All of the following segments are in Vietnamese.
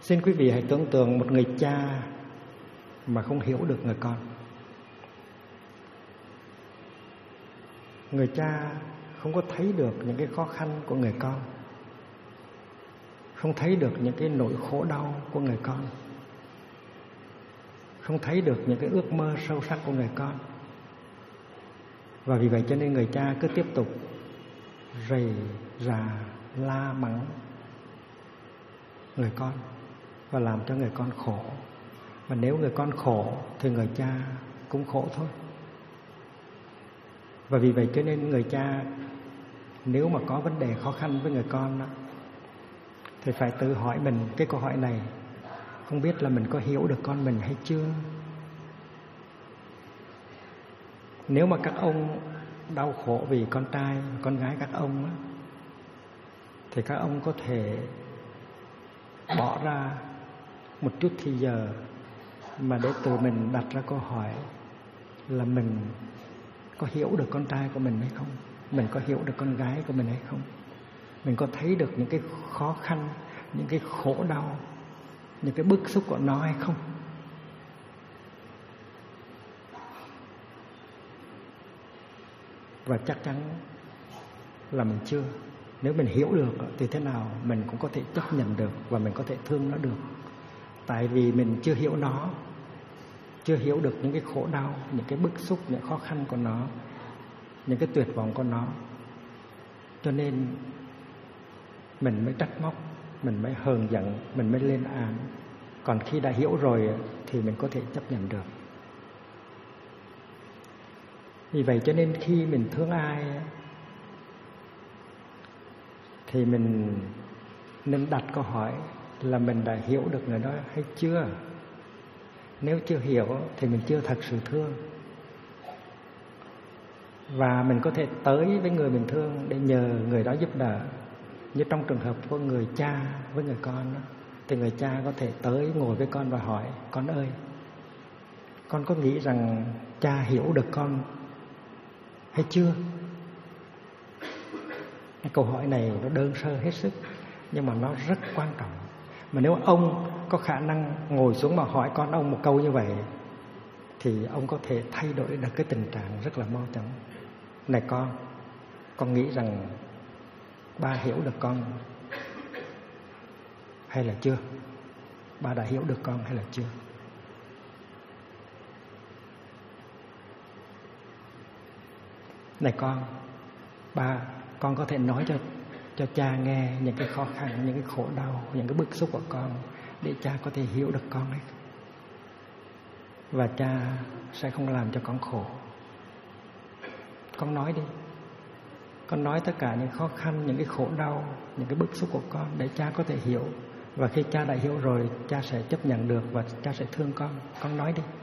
Xin quý vị hãy tưởng tượng một người cha mà không hiểu được người con. Người cha không có thấy được những cái khó khăn của người con, không thấy được những cái nỗi khổ đau của người con, không thấy được những cái ước mơ sâu sắc của người con. Và vì vậy cho nên người cha cứ tiếp tục rầy rà la mắng người con và làm cho người con khổ. Và nếu người con khổ thì người cha cũng khổ thôi. Và vì vậy cho nên người cha nếu mà có vấn đề khó khăn với người con đó, thì phải tự hỏi mình cái câu hỏi này: không biết là mình có hiểu được con mình hay chưa? Nếu mà các ông đau khổ vì con trai, con gái các ông đó, thì các ông có thể bỏ ra một chút thời giờ mà để tự mình đặt ra câu hỏi là mình có hiểu được con trai của mình hay không? Mình có hiểu được con gái của mình hay không? Mình có thấy được những cái khó khăn, những cái khổ đau, những cái bức xúc của nó hay không? Và chắc chắn là mình chưa. Nếu mình hiểu được thì thế nào mình cũng có thể chấp nhận được và mình có thể thương nó được. Tại vì mình chưa hiểu nó, chưa hiểu được những cái khổ đau, những cái bức xúc, những khó khăn của nó, những cái tuyệt vọng của nó, cho nên mình mới trách móc, mình mới hờn giận, mình mới lên án. Còn khi đã hiểu rồi thì mình có thể chấp nhận được. Vì vậy cho nên khi mình thương ai thì mình nên đặt câu hỏi là mình đã hiểu được người đó hay chưa. Nếu chưa hiểu thì mình chưa thật sự thương. Và mình có thể tới với người mình thương để nhờ người đó giúp đỡ. Như trong trường hợp của người cha với người con đó, thì người cha có thể tới ngồi với con và hỏi: con ơi, con có nghĩ rằng cha hiểu được con hay chưa? Cái câu hỏi này nó đơn sơ hết sức, nhưng mà nó rất quan trọng. Mà nếu ông có khả năng ngồi xuống mà hỏi con ông một câu như vậy, thì ông có thể thay đổi được cái tình trạng rất là mau chóng. Này con nghĩ rằng ba hiểu được con hay là chưa? Ba đã hiểu được con hay là chưa? Này con có thể nói cho cha nghe những cái khó khăn, những cái khổ đau, những cái bức xúc của con để cha có thể hiểu được con ấy. Và cha sẽ không làm cho con khổ. Con nói đi. Con nói tất cả những khó khăn, những cái khổ đau, những cái bức xúc của con để cha có thể hiểu. Và khi cha đã hiểu rồi, cha sẽ chấp nhận được và cha sẽ thương con. Con nói đi.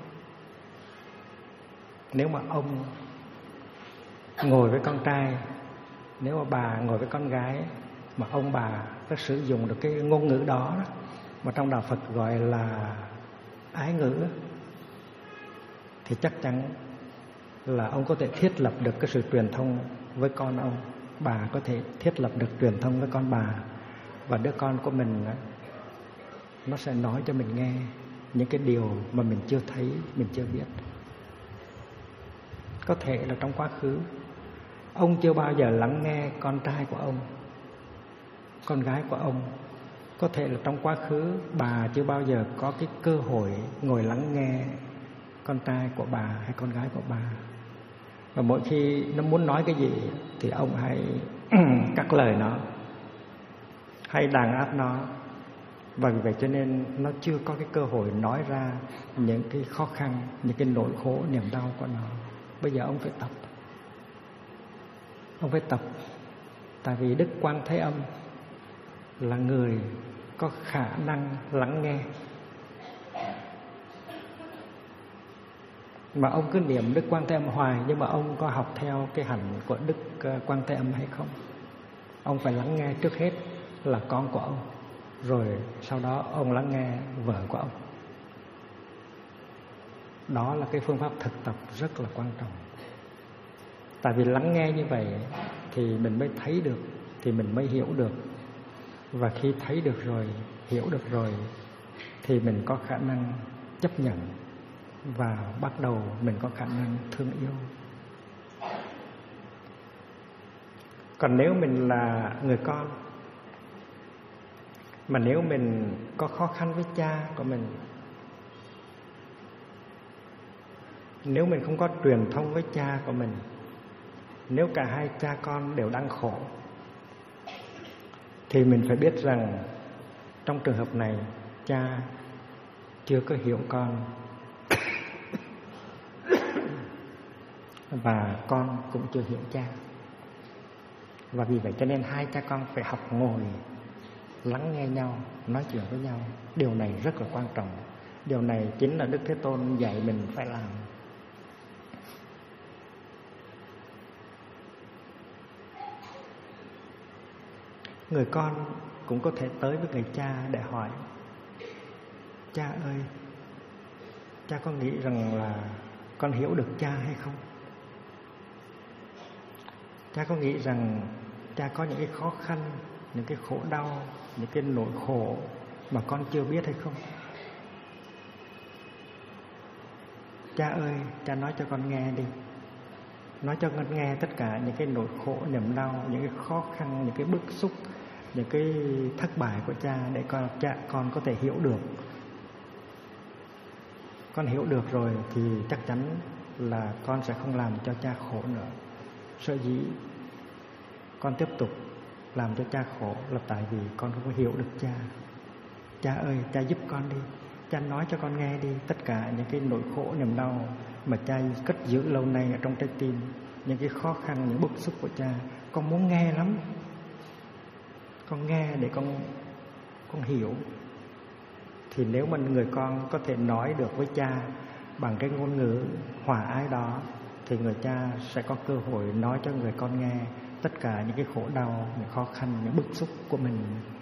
Nếu mà ông ngồi với con trai, nếu mà bà ngồi với con gái mà ông bà có sử dụng được cái ngôn ngữ đó mà trong đạo Phật gọi là ái ngữ, thì chắc chắn là ông có thể thiết lập được cái sự truyền thông với con ông. Bà có thể thiết lập được truyền thông với con bà. Và đứa con của mình nó sẽ nói cho mình nghe những cái điều mà mình chưa thấy, mình chưa biết. Có thể là trong quá khứ ông chưa bao giờ lắng nghe con trai của ông, con gái của ông. Có thể là trong quá khứ bà chưa bao giờ có cái cơ hội ngồi lắng nghe con trai của bà hay con gái của bà. Và mỗi khi nó muốn nói cái gì thì ông hãy cắt lời nó, hay đàn áp nó. Và vì vậy cho nên nó chưa có cái cơ hội nói ra những cái khó khăn, những cái nỗi khổ, niềm đau của nó. Bây giờ ông phải tập. Ông phải tập. Tại vì Đức Quan Thế Âm là người có khả năng lắng nghe. Mà ông cứ niệm Đức Quan Thế Âm hoài, nhưng mà ông có học theo cái hạnh của Đức Quan Thế Âm hay không? Ông phải lắng nghe trước hết là con của ông, rồi sau đó ông lắng nghe vợ của ông. Đó là cái phương pháp thực tập rất là quan trọng. Tại vì lắng nghe như vậy thì mình mới thấy được, thì mình mới hiểu được. Và khi thấy được rồi, hiểu được rồi, thì mình có khả năng chấp nhận và bắt đầu mình có khả năng thương yêu. Còn nếu mình là người con, mà nếu mình có khó khăn với cha của mình, nếu mình không có truyền thông với cha của mình, nếu cả hai cha con đều đang khổ, thì mình phải biết rằng trong trường hợp này cha chưa có hiểu con và con cũng chưa hiểu cha. Và vì vậy cho nên hai cha con phải học ngồi lắng nghe nhau, nói chuyện với nhau. Điều này rất là quan trọng. Điều này chính là Đức Thế Tôn dạy mình phải làm. Người con cũng có thể tới với người cha để hỏi: cha ơi, cha có nghĩ rằng là con hiểu được cha hay không? Cha có nghĩ rằng cha có những cái khó khăn, những cái khổ đau, những cái nỗi khổ mà con chưa biết hay không? Cha ơi, cha nói cho con nghe đi. Nói cho con nghe tất cả những cái nỗi khổ, niềm đau, những cái khó khăn, những cái bức xúc, những cái thất bại của cha, để con có thể hiểu được. Con hiểu được rồi thì chắc chắn là con sẽ không làm cho cha khổ nữa. Sở dĩ con tiếp tục làm cho cha khổ là tại vì con không có hiểu được cha. Cha ơi, cha giúp con đi. Cha nói cho con nghe đi tất cả những cái nỗi khổ, niềm đau mà cha cất giữ lâu nay ở trong trái tim, những cái khó khăn, những bức xúc của cha. Con muốn nghe lắm. Con nghe để con hiểu. Thì nếu mà người con có thể nói được với cha bằng cái ngôn ngữ hòa ái đó, thì người cha sẽ có cơ hội nói cho người con nghe tất cả những cái khổ đau, những khó khăn, những bức xúc của mình.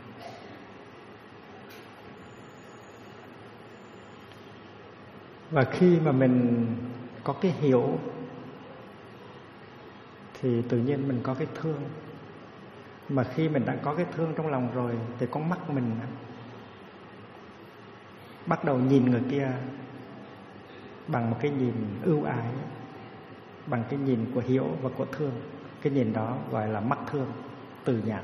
Và khi mà mình có cái hiểu thì tự nhiên mình có cái thương. Mà khi mình đã có cái thương trong lòng rồi thì con mắt mình bắt đầu nhìn người kia bằng một cái nhìn ưu ái, bằng cái nhìn của hiểu và của thương. Cái nhìn đó gọi là mắt thương, từ nhãn.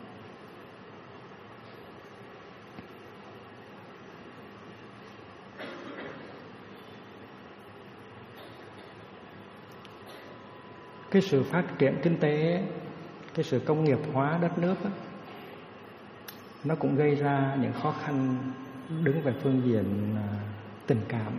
Cái sự phát triển kinh tế, cái sự công nghiệp hóa đất nước đó, nó cũng gây ra những khó khăn đứng về phương diện tình cảm.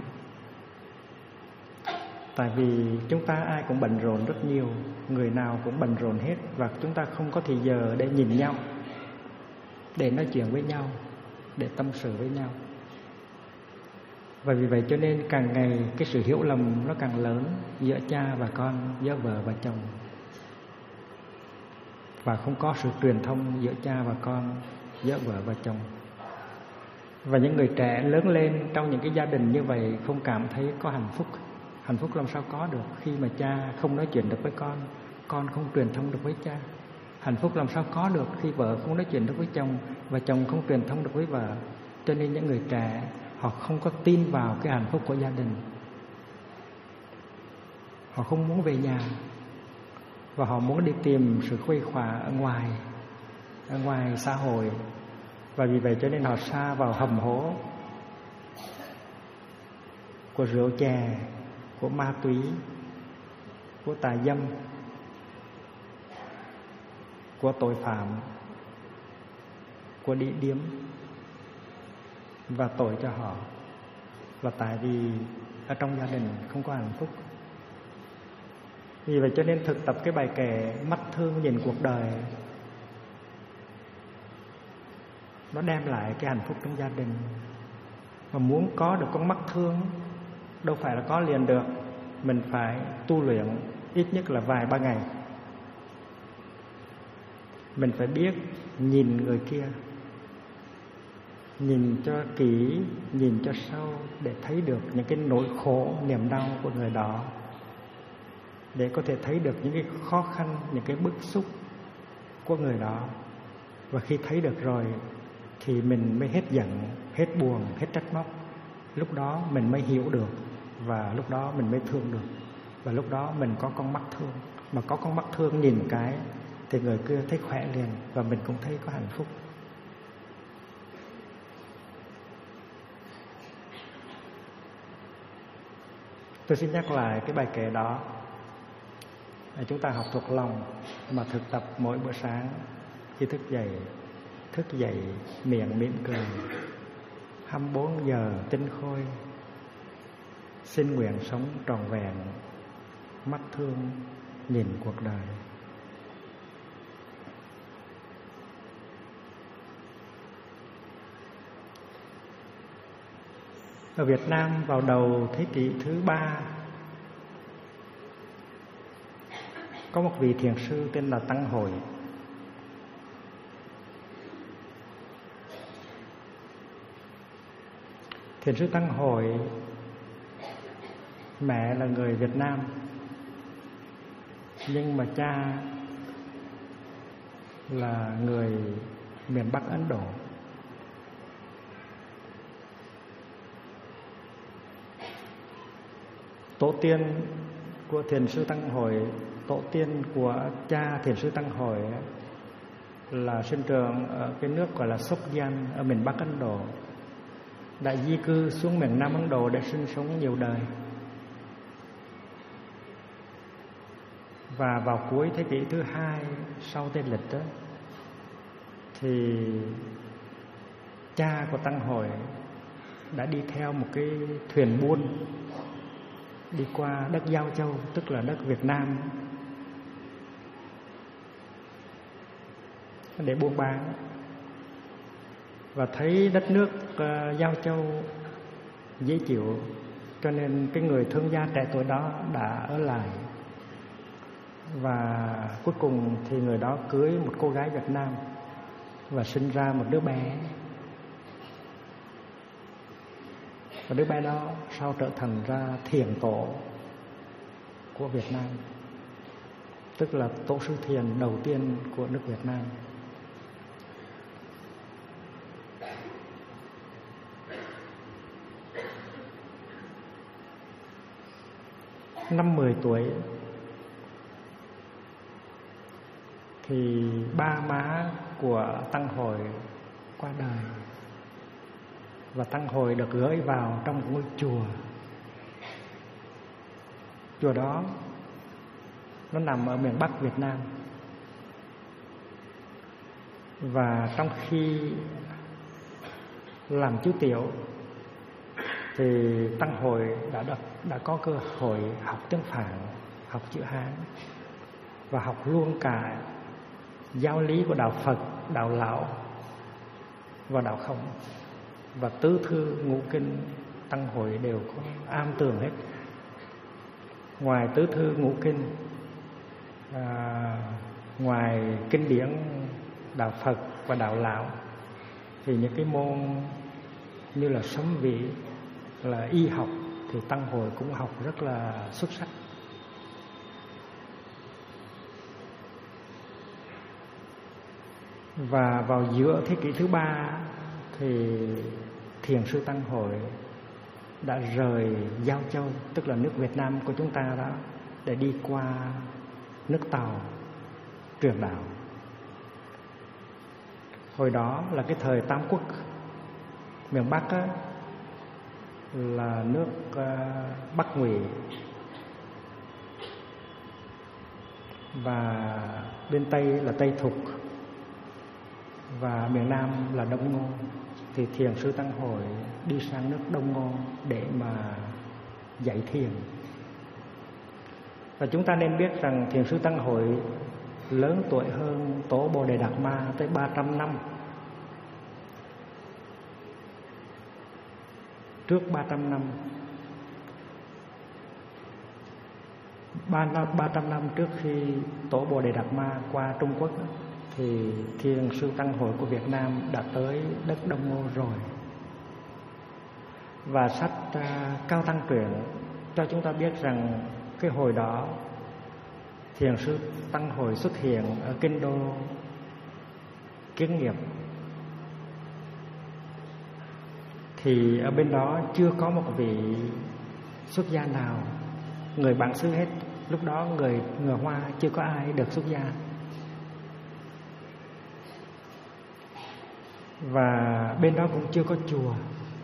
Tại vì chúng ta ai cũng bận rộn rất nhiều, người nào cũng bận rộn hết, và chúng ta không có thời giờ để nhìn nhau, để nói chuyện với nhau, để tâm sự với nhau. Và vì vậy cho nên càng ngày cái sự hiểu lầm nó càng lớn giữa cha và con, giữa vợ và chồng. Và không có sự truyền thông giữa cha và con, giữa vợ và chồng. Và những người trẻ lớn lên trong những cái gia đình như vậy không cảm thấy có hạnh phúc. Hạnh phúc làm sao có được khi mà cha không nói chuyện được với con không truyền thông được với cha. Hạnh phúc làm sao có được khi vợ không nói chuyện được với chồng và chồng không truyền thông được với vợ. Cho nên những người trẻ họ không có tin vào cái hạnh phúc của gia đình. Họ không muốn về nhà và họ muốn đi tìm sự khuây khỏa ở ngoài xã hội. Và vì vậy cho nên họ sa vào hầm hố của rượu chè, của ma túy, của tà dâm, của tội phạm, của địa điểm. Và tội cho họ là tại vì ở trong gia đình không có hạnh phúc. Vì vậy cho nên thực tập cái bài kệ mắt thương nhìn cuộc đời, nó đem lại cái hạnh phúc trong gia đình. Mà muốn có được con mắt thương đâu phải là có liền được. Mình phải tu luyện ít nhất là vài ba ngày. Mình phải biết nhìn người kia, nhìn cho kỹ, nhìn cho sâu, để thấy được những cái nỗi khổ, niềm đau của người đó, để có thể thấy được những cái khó khăn, những cái bức xúc của người đó. Và khi thấy được rồi thì mình mới hết giận, hết buồn, hết trách móc. Lúc đó mình mới hiểu được, và lúc đó mình mới thương được, và lúc đó mình có con mắt thương. Mà có con mắt thương nhìn cái thì người kia thấy khỏe liền, và mình cũng thấy có hạnh phúc. Tôi xin nhắc lại cái bài kệ đó. Chúng ta học thuộc lòng mà thực tập mỗi bữa sáng khi thức dậy miệng mỉm cười, 24 giờ tinh khôi, xin nguyện sống trọn vẹn, mắt thương nhìn cuộc đời. Ở Việt Nam vào đầu thế kỷ thứ 3, có một vị thiền sư tên là Tăng Hội. Thiền sư Tăng Hội, mẹ là người Việt Nam, nhưng mà cha là người miền Bắc Ấn Độ. Tổ tiên của thiền sư Tăng Hội, tổ tiên của cha thiền sư Tăng Hội là sinh trưởng ở cái nước gọi là Sogdian ở miền Bắc Ấn Độ, đã di cư xuống miền Nam Ấn Độ để sinh sống nhiều đời. Và vào cuối thế kỷ thứ 2 sau Tây lịch đó, thì cha của Tăng Hội đã đi theo một cái thuyền buôn đi qua đất Giao Châu, tức là đất Việt Nam, để buôn bán. Và thấy đất nước Giao Châu dễ chịu, cho nên cái người thương gia trẻ tuổi đó đã ở lại. Và cuối cùng thì người đó cưới một cô gái Việt Nam và sinh ra một đứa bé. Và đứa bé đó sau trở thành ra thiền tổ của Việt Nam, tức là tổ sư thiền đầu tiên của nước Việt Nam. Năm 10 tuổi thì ba má của Tăng Hội qua đời, và Tăng Hội được gửi vào trong một ngôi chùa. Chùa đó nó nằm ở miền Bắc Việt Nam. Và trong khi làm chú tiểu thì Tăng Hội đã có cơ hội học tiếng Phạn, học chữ Hán, và học luôn cả giáo lý của đạo Phật, đạo Lão và đạo Khổng. Và tứ thư ngũ kinh Tăng Hội đều có am tường hết. Ngoài tứ thư ngũ kinh, ngoài kinh điển đạo Phật và đạo Lão, thì những cái môn như là sấm vị, là y học, thì Tăng Hội cũng học rất là xuất sắc. Và vào giữa thế kỷ thứ 3 thì thiền sư Tăng Hội đã rời Giao Châu, tức là nước Việt Nam của chúng ta đó, để đi qua nước Tàu truyền đạo. Hồi đó là cái thời Tam Quốc. Miền Bắc á, là nước Bắc Ngụy, và bên Tây là Tây Thục, và miền Nam là Đông Ngô. Thì thiền sư Tăng Hội đi sang nước Đông Ngô để mà dạy thiền. Và chúng ta nên biết rằng thiền sư Tăng Hội lớn tuổi hơn Tổ Bồ Đề Đạt Ma tới 300 năm. Trước 300 năm, 300 năm trước khi Tổ Bồ Đề Đạt Ma qua Trung Quốc, thì thiền sư Tăng Hội của Việt Nam đã tới đất Đông Ngô rồi. Và sách Cao Tăng Truyện cho chúng ta biết rằng cái hồi đó thiền sư Tăng Hội xuất hiện ở kinh đô Kiến Nghiệp, thì ở bên đó chưa có một vị xuất gia nào, người bản xứ hết. Lúc đó người Hoa chưa có ai được xuất gia. Và bên đó cũng chưa có chùa.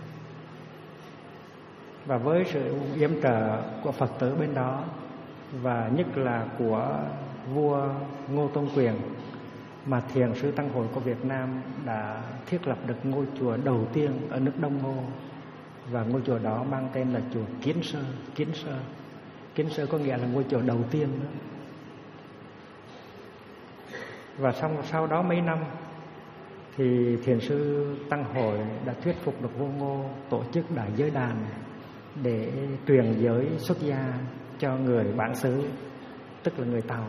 Và với sự yểm trợ của Phật tử bên đó, và nhất là của vua Ngô Tôn Quyền, mà Thiền sư Tăng Hội của Việt Nam đã thiết lập được ngôi chùa đầu tiên ở nước Đông Ngô. Và ngôi chùa đó mang tên là chùa Kiến Sơ. Kiến Sơ có nghĩa là ngôi chùa đầu tiên đó. Và sau đó mấy năm thì Thiền sư Tăng Hội đã thuyết phục được vua Ngô tổ chức đại giới đàn để truyền giới xuất gia cho người bản xứ, tức là người Tàu.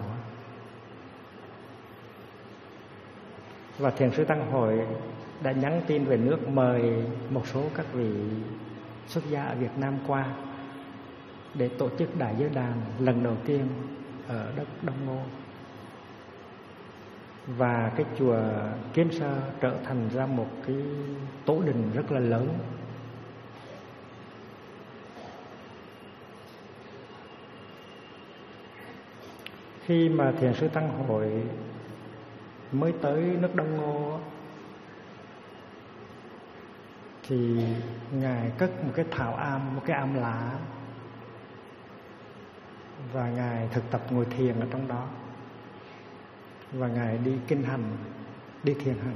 Và Thiền sư Tăng Hội đã nhắn tin về nước mời một số các vị xuất gia ở Việt Nam qua để tổ chức đại giới đàn lần đầu tiên ở đất Đông Ngô. Và cái chùa Kiến Sơ trở thành ra một cái tổ đình rất là lớn. Khi mà Thiền sư Tăng Hội mới tới nước Đông Ngô thì Ngài cất một cái thảo am, một cái am lạ, và Ngài thực tập ngồi thiền ở trong đó. Và Ngài đi kinh hành, đi thiền hành.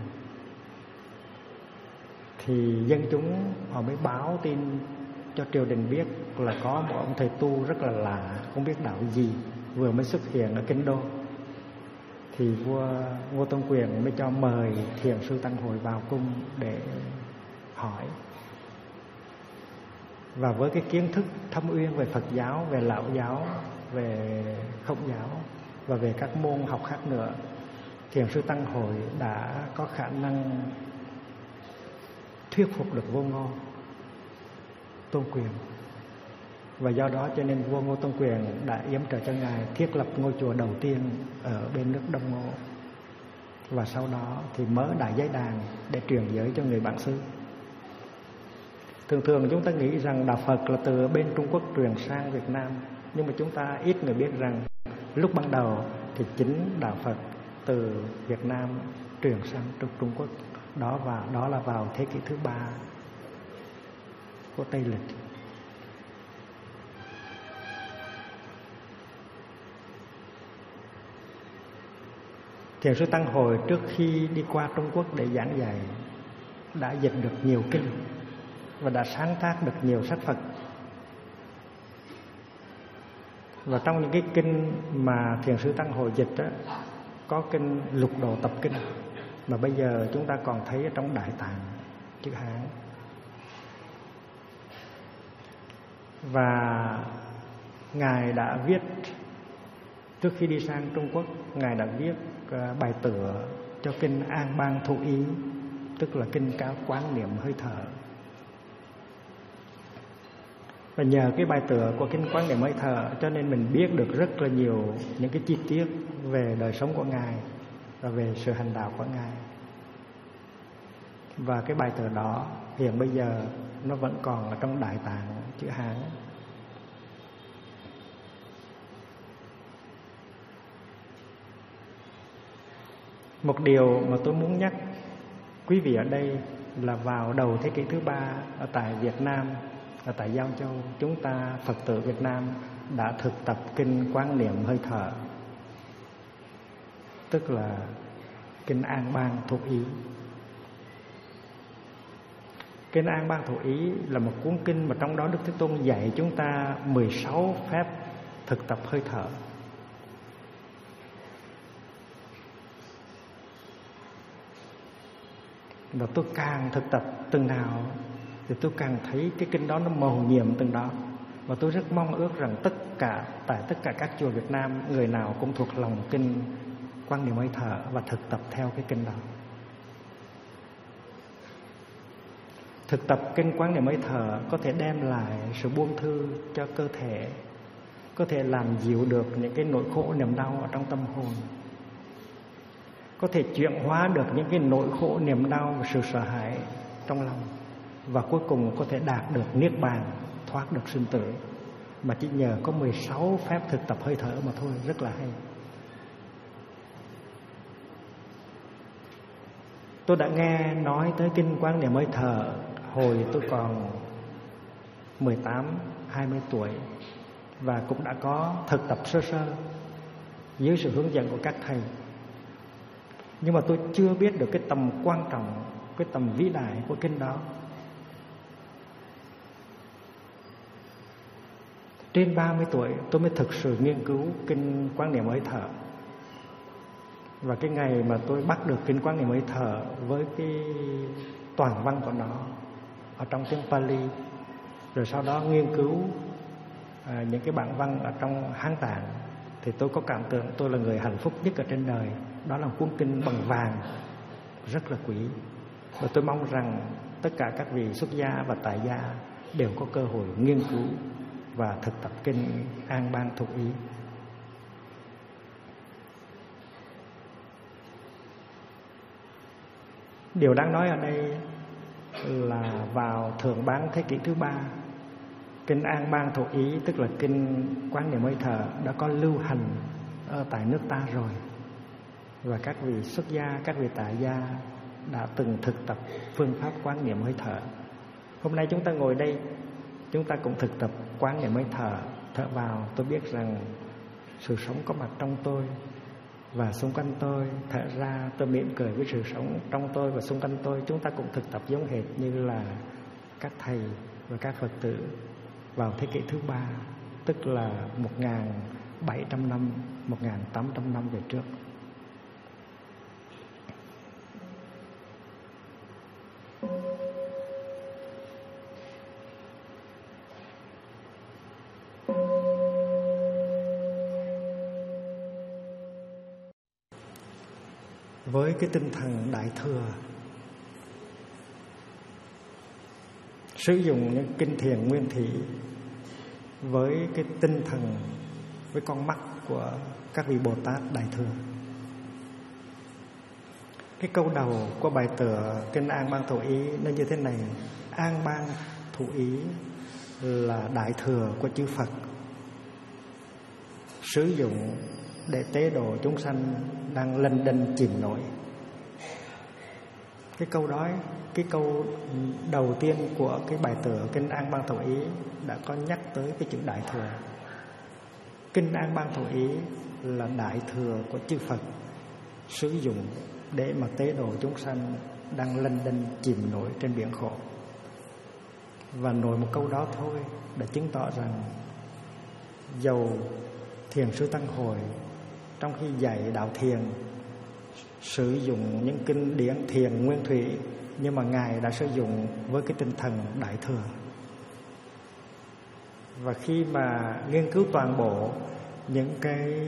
Thì dân chúng họ mới báo tin cho triều đình biết là có một ông thầy tu rất là lạ, không biết đạo gì, vừa mới xuất hiện ở Kinh Đô. Thì vua Ngô Tôn Quyền mới cho mời Thiền sư Tăng Hội vào cung để hỏi. Và với cái kiến thức thâm uyên về Phật giáo, về Lão giáo, về Khổng giáo và về các môn học khác nữa, Thiền sư Tăng Hội đã có khả năng thuyết phục được vua Ngô Tôn Quyền. Và do đó cho nên vua Ngô Tôn Quyền đã yểm trợ cho Ngài thiết lập ngôi chùa đầu tiên ở bên nước Đông Ngô. Và sau đó thì mở đại giới đàn để truyền giới cho người bản xứ. Thường thường chúng ta nghĩ rằng đạo Phật là từ bên Trung Quốc truyền sang Việt Nam, nhưng mà chúng ta ít người biết rằng lúc ban đầu thì chính đạo Phật từ Việt Nam truyền sang Trung Quốc. Đó là vào thế kỷ thứ 3 của Tây Lịch. Thiền sư Tăng Hội trước khi đi qua Trung Quốc để giảng dạy đã dịch được nhiều kinh và đã sáng tác được nhiều sách Phật. Và trong những cái kinh mà Thiền sư Tăng Hội dịch đó, có kinh Lục Độ Tập Kinh mà bây giờ chúng ta còn thấy ở trong Đại Tạng chữ Hán. Và Ngài đã viết, trước khi đi sang Trung Quốc, Ngài đã viết bài tựa cho kinh An Bang Thụ Ý, tức là kinh cáo quán niệm hơi thở. Và nhờ cái bài tựa của kinh quán niệm hơi thở cho nên mình biết được rất là nhiều những cái chi tiết về đời sống của Ngài và về sự hành đạo của Ngài. Và cái bài tựa đó hiện bây giờ nó vẫn còn ở trong Đại Tạng chữ Hán. Một điều mà tôi muốn nhắc quý vị ở đây là vào đầu thế kỷ thứ 3 ở tại Việt Nam, ở tại Giao Châu, chúng ta Phật tử Việt Nam đã thực tập kinh quán niệm hơi thở, tức là kinh An Bang Thụ Ý. Kinh An Bang Thụ Ý là một cuốn kinh mà trong đó Đức Thế Tôn dạy chúng ta 16 phép thực tập hơi thở. Và tôi càng thực tập từng nào thì tôi càng thấy cái kinh đó nó mầu nhiệm từng đó. Và tôi rất mong ước rằng tại tất cả các chùa Việt Nam, người nào cũng thuộc lòng kinh quán niệm hơi thở và thực tập theo cái kinh đó. Thực tập kinh quán niệm hơi thở có thể đem lại sự buông thư cho cơ thể, có thể làm dịu được những cái nỗi khổ niềm đau ở trong tâm hồn, có thể chuyển hóa được những cái nỗi khổ niềm đau và sự sợ hãi trong lòng. và cuối cùng có thể đạt được niết bàn, thoát được sinh tử, mà chỉ nhờ có 16 phép thực tập hơi thở mà thôi, rất là hay. Tôi đã nghe nói tới kinh Quán Niệm Hơi Thở hồi tôi còn 18-20 tuổi, và cũng đã có thực tập sơ sơ dưới sự hướng dẫn của các thầy. Nhưng mà tôi chưa biết được cái tầm quan trọng, cái tầm vĩ đại của kinh đó. Trên 30 tuổi tôi mới thực sự nghiên cứu kinh Quán Niệm Hơi Thở. Và cái ngày mà tôi bắt được kinh Quán Niệm Hơi Thở với cái toàn văn của nó ở trong tiếng Pali, rồi sau đó nghiên cứu những cái bản văn ở trong Hán Tạng, thì tôi có cảm tưởng tôi là người hạnh phúc nhất ở trên đời. Đó là một cuốn kinh bằng vàng, rất là quý. Và tôi mong rằng tất cả các vị xuất gia và tại gia đều có cơ hội nghiên cứu và thực tập kinh An Bang Thụ Ý. Điều đáng nói ở đây là vào thượng bán thế kỷ thứ 3, kinh An Bang Thụ Ý, tức là kinh Quán Niệm Hơi Thở, đã có lưu hành ở tại nước ta rồi. Và các vị xuất gia, các vị tại gia đã từng thực tập phương pháp Quán Niệm Hơi Thở. Hôm nay chúng ta ngồi đây, chúng ta cũng thực tập Quán Niệm Hơi Thở. Thở vào, tôi biết rằng sự sống có mặt trong tôi và xung quanh tôi. Thở ra, tôi mỉm cười với sự sống trong tôi và xung quanh tôi. Chúng ta cũng thực tập giống hệt như là các thầy và các Phật tử vào thế kỷ thứ 3, tức là 1.700 năm, 1.800 năm về trước. Với cái tinh thần đại thừa, sử dụng những kinh thiền nguyên thủy với cái tinh thần, với con mắt của các vị Bồ Tát đại thừa. Cái câu đầu của bài tựa kinh An Bang Thụ Ý nó như thế này: An Bang Thụ Ý là đại thừa của chư Phật, sử dụng để tế độ chúng sanh đang lênh đênh chìm nổi. Cái câu đó, cái câu đầu tiên của cái bài tựa kinh An Bang Thụ Ý đã có nhắc tới cái chữ đại thừa. Kinh An Bang Thụ Ý là đại thừa của chư Phật, sử dụng để mà tế độ chúng sanh đang lênh đênh chìm nổi trên biển khổ. Và nội một câu đó thôi đã chứng tỏ rằng dầu Thiền sư Tăng Hội trong khi dạy đạo thiền sử dụng những kinh điển thiền nguyên thủy, nhưng mà Ngài đã sử dụng với cái tinh thần đại thừa. Và khi mà nghiên cứu toàn bộ những cái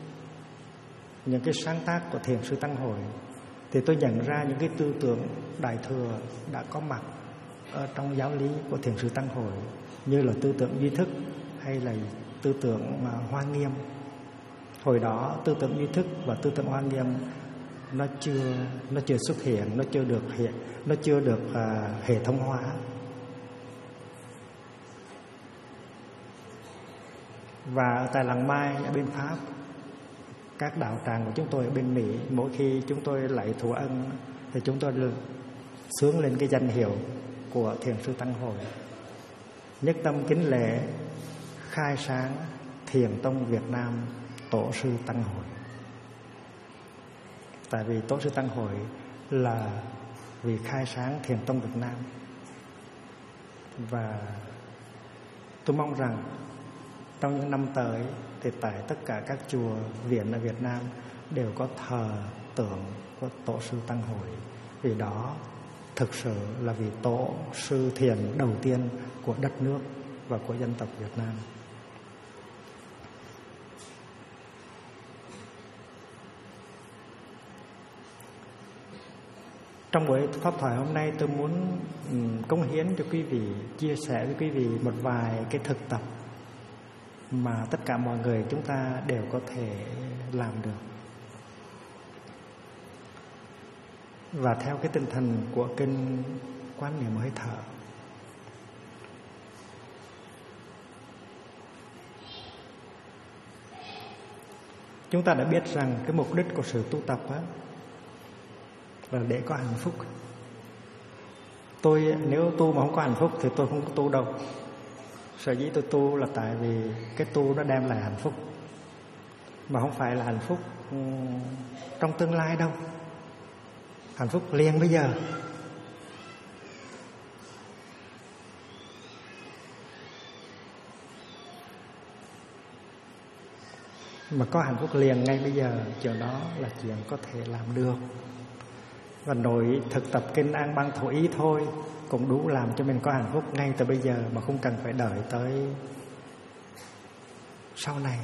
sáng tác của Thiền sư Tăng Hội, thì tôi nhận ra những cái tư tưởng đại thừa đã có mặt ở trong giáo lý của Thiền sư Tăng Hội, như là tư tưởng duy thức hay là tư tưởng Hoa Nghiêm. Hồi đó tư tưởng duy thức và tư tưởng Hoa Nghiêm nó chưa xuất hiện, nó chưa được hệ thống hóa. Và ở tại làng Mai ở bên Pháp, các đạo tràng của chúng tôi ở bên Mỹ, mỗi khi chúng tôi lạy thụ ân thì chúng tôi được xướng lên cái danh hiệu của Thiền sư Tăng Hội: nhất tâm kính lễ khai sáng Thiền tông Việt Nam Tổ sư Tăng Hội. Tại vì Tổ sư Tăng Hội là vì khai sáng Thiền tông Việt Nam. Và tôi mong rằng trong những năm tới thì tại tất cả các chùa viện ở Việt Nam đều có thờ tượng của Tổ sư Tăng Hội, vì đó thực sự là vị Tổ sư thiền đầu tiên của đất nước và của dân tộc Việt Nam. Trong buổi pháp thoại hôm nay, tôi muốn cống hiến cho quý vị, chia sẻ với quý vị một vài cái thực tập mà tất cả mọi người chúng ta đều có thể làm được. Và theo cái tinh thần của kinh Quán Niệm Hơi Thở, Chúng ta đã biết rằng cái mục đích của sự tu tập á là để có hạnh phúc. Tôi nếu tu mà không có hạnh phúc thì tôi không có tu đâu. Sở dĩ tôi tu là tại vì cái tu nó đem lại hạnh phúc, mà không phải là hạnh phúc trong tương lai đâu. Hạnh phúc liền bây giờ. Mà có hạnh phúc liền ngay bây giờ, chuyện đó là chuyện có thể làm được. Và nội thực tập kinh An Bang Thủ Ý thôi cũng đủ làm cho mình có hạnh phúc ngay từ bây giờ, mà không cần phải đợi tới sau này.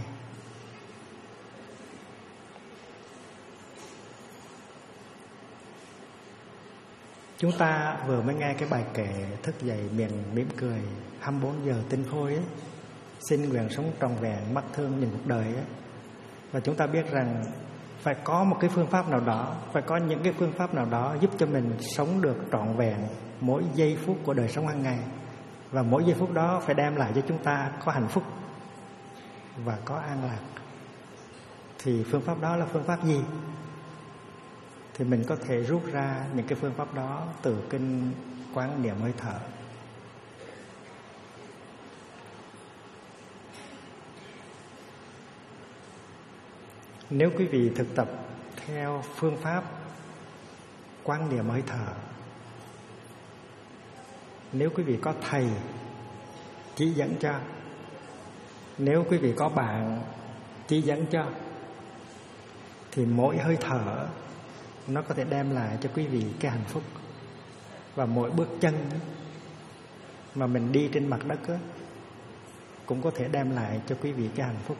Chúng ta vừa mới nghe cái bài kệ thức dậy miệng mỉm cười 24 giờ tinh khôi ấy, xin nguyện sống trọn vẹn mắt thương nhìn cuộc đời ấy. Và chúng ta biết rằng phải có một cái phương pháp nào đó, phải có những cái phương pháp nào đó giúp cho mình sống được trọn vẹn mỗi giây phút của đời sống hàng ngày. Và mỗi giây phút đó phải đem lại cho chúng ta có hạnh phúc và có an lạc. Thì phương pháp đó là phương pháp gì? Thì mình có thể rút ra những cái phương pháp đó từ kinh Quán Niệm Hơi Thở. Nếu quý vị thực tập theo phương pháp Quán Niệm Hơi Thở, nếu quý vị có thầy chỉ dẫn cho, nếu quý vị có bạn chỉ dẫn cho, thì mỗi hơi thở nó có thể đem lại cho quý vị cái hạnh phúc. Và mỗi bước chân mà mình đi trên mặt đất đó, cũng có thể đem lại cho quý vị cái hạnh phúc.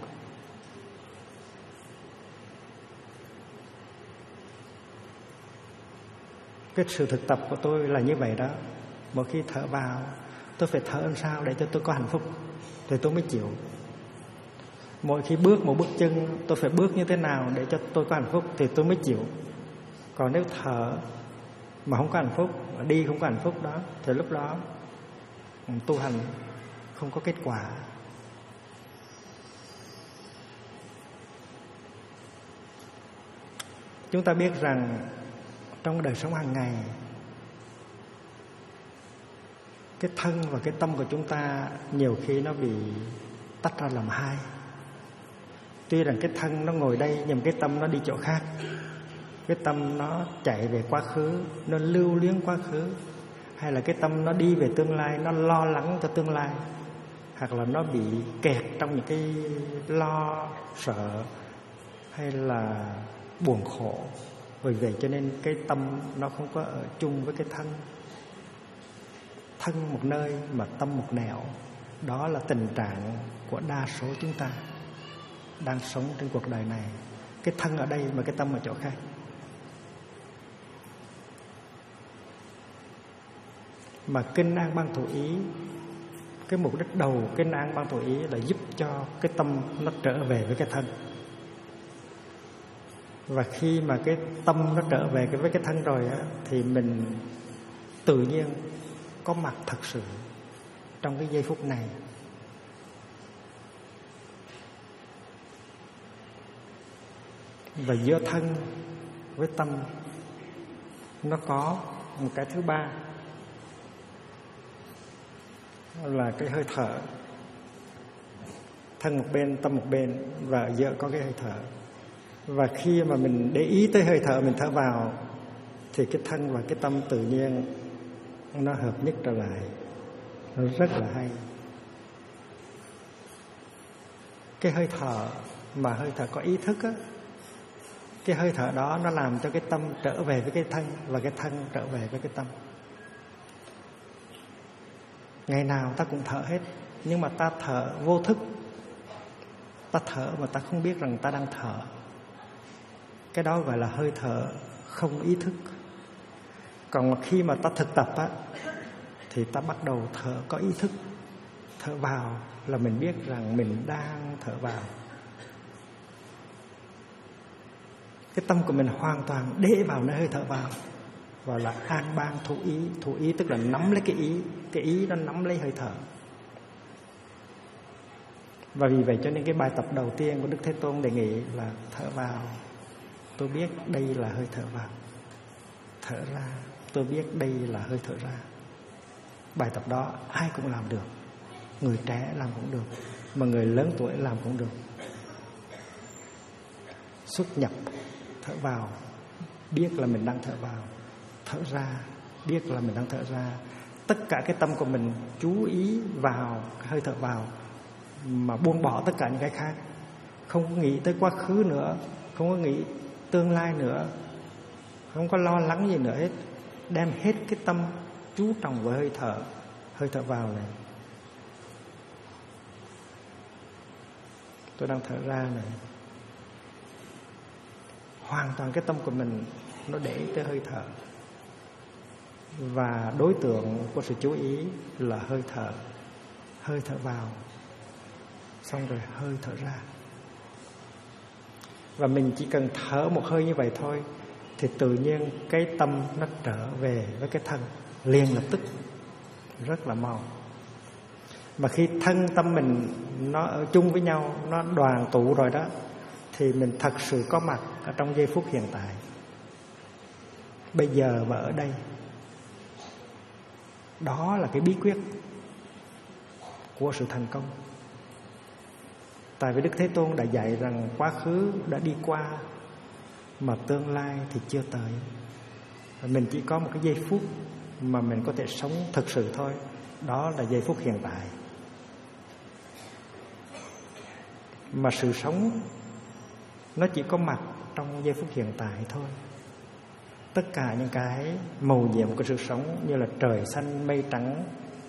Cái sự thực tập của tôi là như vậy đó. Mỗi khi thở vào, tôi phải thở làm sao để cho tôi có hạnh phúc thì tôi mới chịu. Mỗi khi bước một bước chân, tôi phải bước như thế nào để cho tôi có hạnh phúc thì tôi mới chịu. Còn nếu thở mà không có hạnh phúc, đi không có hạnh phúc đó, thì lúc đó tu hành không có kết quả. Chúng ta biết rằng trong đời sống hàng ngày, cái thân và cái tâm của chúng ta nhiều khi nó bị tách ra làm hai. Tuy rằng cái thân nó ngồi đây nhưng cái tâm nó đi chỗ khác. Cái tâm nó chạy về quá khứ, nó lưu luyến quá khứ, hay là cái tâm nó đi về tương lai, nó lo lắng cho tương lai, hoặc là nó bị kẹt trong những cái lo sợ hay là buồn khổ. Vì vậy cho nên cái tâm nó không có ở chung với cái thân. Thân một nơi mà tâm một nẻo. Đó là tình trạng của đa số chúng ta đang sống trên cuộc đời này. Cái thân ở đây mà cái tâm ở chỗ khác. Mà kinh An Bang Thủ Ý, cái mục đích đầu kinh An Bang Thủ Ý là giúp cho cái tâm nó trở về với cái thân. Và khi mà cái tâm nó trở về với cái thân rồi á, thì mình tự nhiên có mặt thật sự trong cái giây phút này. Và giữa thân với tâm nó có một cái thứ ba, là cái hơi thở. Thân một bên, tâm một bên, và ở giữa có cái hơi thở. Và khi mà mình để ý tới hơi thở, mình thở vào, thì cái thân và cái tâm tự nhiên nó hợp nhất trở lại. Nó rất là hay. Cái hơi thở mà hơi thở có ý thức á, cái hơi thở đó nó làm cho cái tâm trở về với cái thân, và cái thân trở về với cái tâm. Ngày nào ta cũng thở hết, nhưng mà ta thở vô thức. Ta thở mà ta không biết rằng ta đang thở. Cái đó gọi là hơi thở không ý thức. Còn khi mà ta thực tập á, thì ta bắt đầu thở có ý thức. Thở vào là mình biết rằng mình đang thở vào. Cái tâm của mình hoàn toàn để vào nơi hơi thở vào, gọi là An Bang Thủ Ý. Thủ ý tức là nắm lấy cái ý nó nắm lấy hơi thở. Và vì vậy cho nên cái bài tập đầu tiên của Đức Thế Tôn đề nghị là thở vào, tôi biết đây là hơi thở vào. Thở ra, tôi biết đây là hơi thở ra. Bài tập đó ai cũng làm được. Người trẻ làm cũng được, mà người lớn tuổi làm cũng được. Xuất nhập, thở vào, biết là mình đang thở vào. Thở ra, biết là mình đang thở ra. Tất cả cái tâm của mình chú ý vào hơi thở vào, mà buông bỏ tất cả những cái khác. Không có nghĩ tới quá khứ nữa, không có nghĩ tương lai nữa, không có lo lắng gì nữa hết. Đem hết cái tâm chú trọng vào hơi thở vào này. Tôi đang thở ra này. Hoàn toàn cái tâm của mình nó để tới hơi thở. Và đối tượng của sự chú ý là hơi thở vào, xong rồi hơi thở ra. Và mình chỉ cần thở một hơi như vậy thôi, thì tự nhiên cái tâm nó trở về với cái thân liền lập tức, rất là mau. Mà khi thân tâm mình nó ở chung với nhau, nó đoàn tụ rồi đó, thì mình thật sự có mặt ở trong giây phút hiện tại, bây giờ và ở đây. Đó là cái bí quyết của sự thành công. Tại vì Đức Thế Tôn đã dạy rằng quá khứ đã đi qua, mà tương lai thì chưa tới. Mình chỉ có một cái giây phút mà mình có thể sống thực sự thôi. Đó là giây phút hiện tại. Mà sự sống nó chỉ có mặt trong giây phút hiện tại thôi. Tất cả những cái màu nhiệm của sự sống, như là trời xanh mây trắng,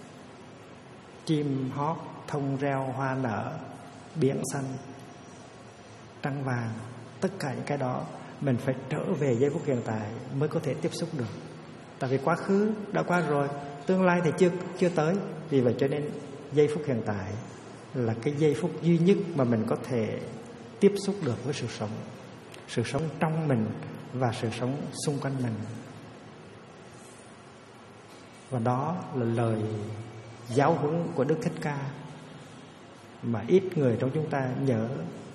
chim hót thông reo hoa nở, biển xanh trăng vàng, tất cả những cái đó mình phải trở về giây phút hiện tại mới có thể tiếp xúc được. Tại vì quá khứ đã qua rồi, tương lai thì chưa tới. Vì vậy cho nên giây phút hiện tại là cái giây phút duy nhất mà mình có thể tiếp xúc được với sự sống. Sự sống trong mình và sự sống xung quanh mình. Và đó là lời giáo huấn của Đức Thích Ca mà ít người trong chúng ta nhớ.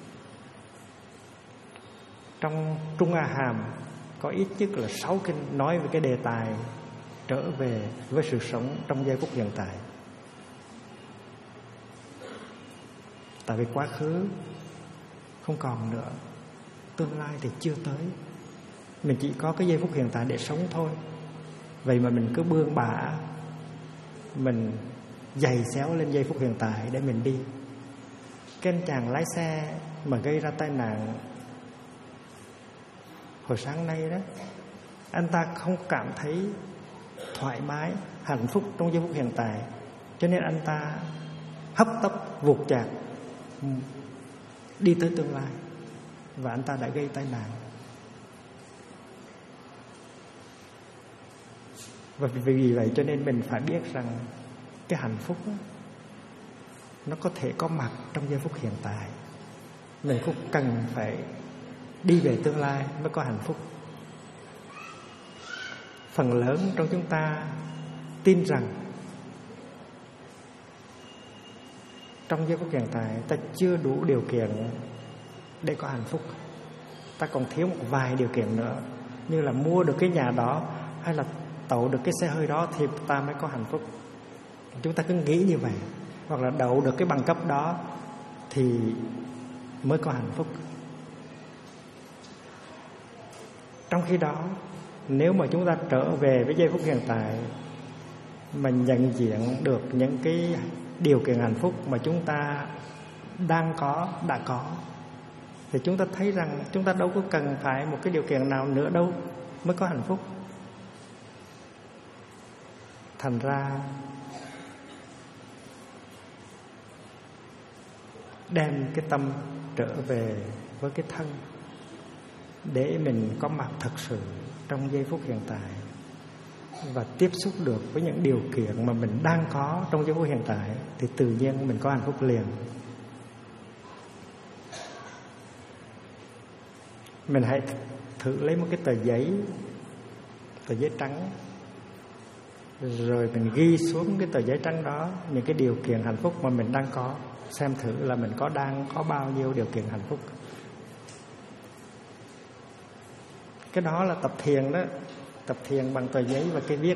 Trong Trung A Hàm có ít nhất là 6 kinh nói về cái đề tài trở về với sự sống trong giây phút hiện tại. Tại vì quá khứ không còn nữa, tương lai thì chưa tới. Mình chỉ có cái giây phút hiện tại để sống thôi. Vậy mà mình cứ bươn bả, mình giày xéo lên giây phút hiện tại để mình đi. Cái anh chàng lái xe mà gây ra tai nạn hồi sáng nay đó, anh ta không cảm thấy thoải mái, hạnh phúc trong giây phút hiện tại, cho nên anh ta hấp tấp vụt chạc đi tới tương lai, và anh ta đã gây tai nạn. Và vì vậy cho nên mình phải biết rằng cái hạnh phúc đó, nó có thể có mặt trong giây phút hiện tại. Mình không cần phải đi về tương lai mới có hạnh phúc. Phần lớn trong chúng ta tin rằng trong giây phút hiện tại ta chưa đủ điều kiện để có hạnh phúc. Ta còn thiếu một vài điều kiện nữa, như là mua được cái nhà đó, hay là tậu được cái xe hơi đó thì ta mới có hạnh phúc. Chúng ta cứ nghĩ như vậy. Hoặc là đậu được cái bằng cấp đó thì mới có hạnh phúc. Trong khi đó, nếu mà chúng ta trở về với giây phút hiện tại, mình nhận diện được những cái điều kiện hạnh phúc mà chúng ta đang có, đã có, thì chúng ta thấy rằng chúng ta đâu có cần phải một cái điều kiện nào nữa đâu mới có hạnh phúc. Thành ra đem cái tâm trở về với cái thân để mình có mặt thật sự trong giây phút hiện tại và tiếp xúc được với những điều kiện mà mình đang có trong giây phút hiện tại, thì tự nhiên mình có hạnh phúc liền. Mình hãy thử lấy một cái tờ giấy trắng, rồi mình ghi xuống cái tờ giấy trắng đó những cái điều kiện hạnh phúc mà mình đang có. xem thử là mình đang có bao nhiêu điều kiện hạnh phúc. Cái đó là tập thiền đó, tập thiền bằng tờ giấy và cây viết.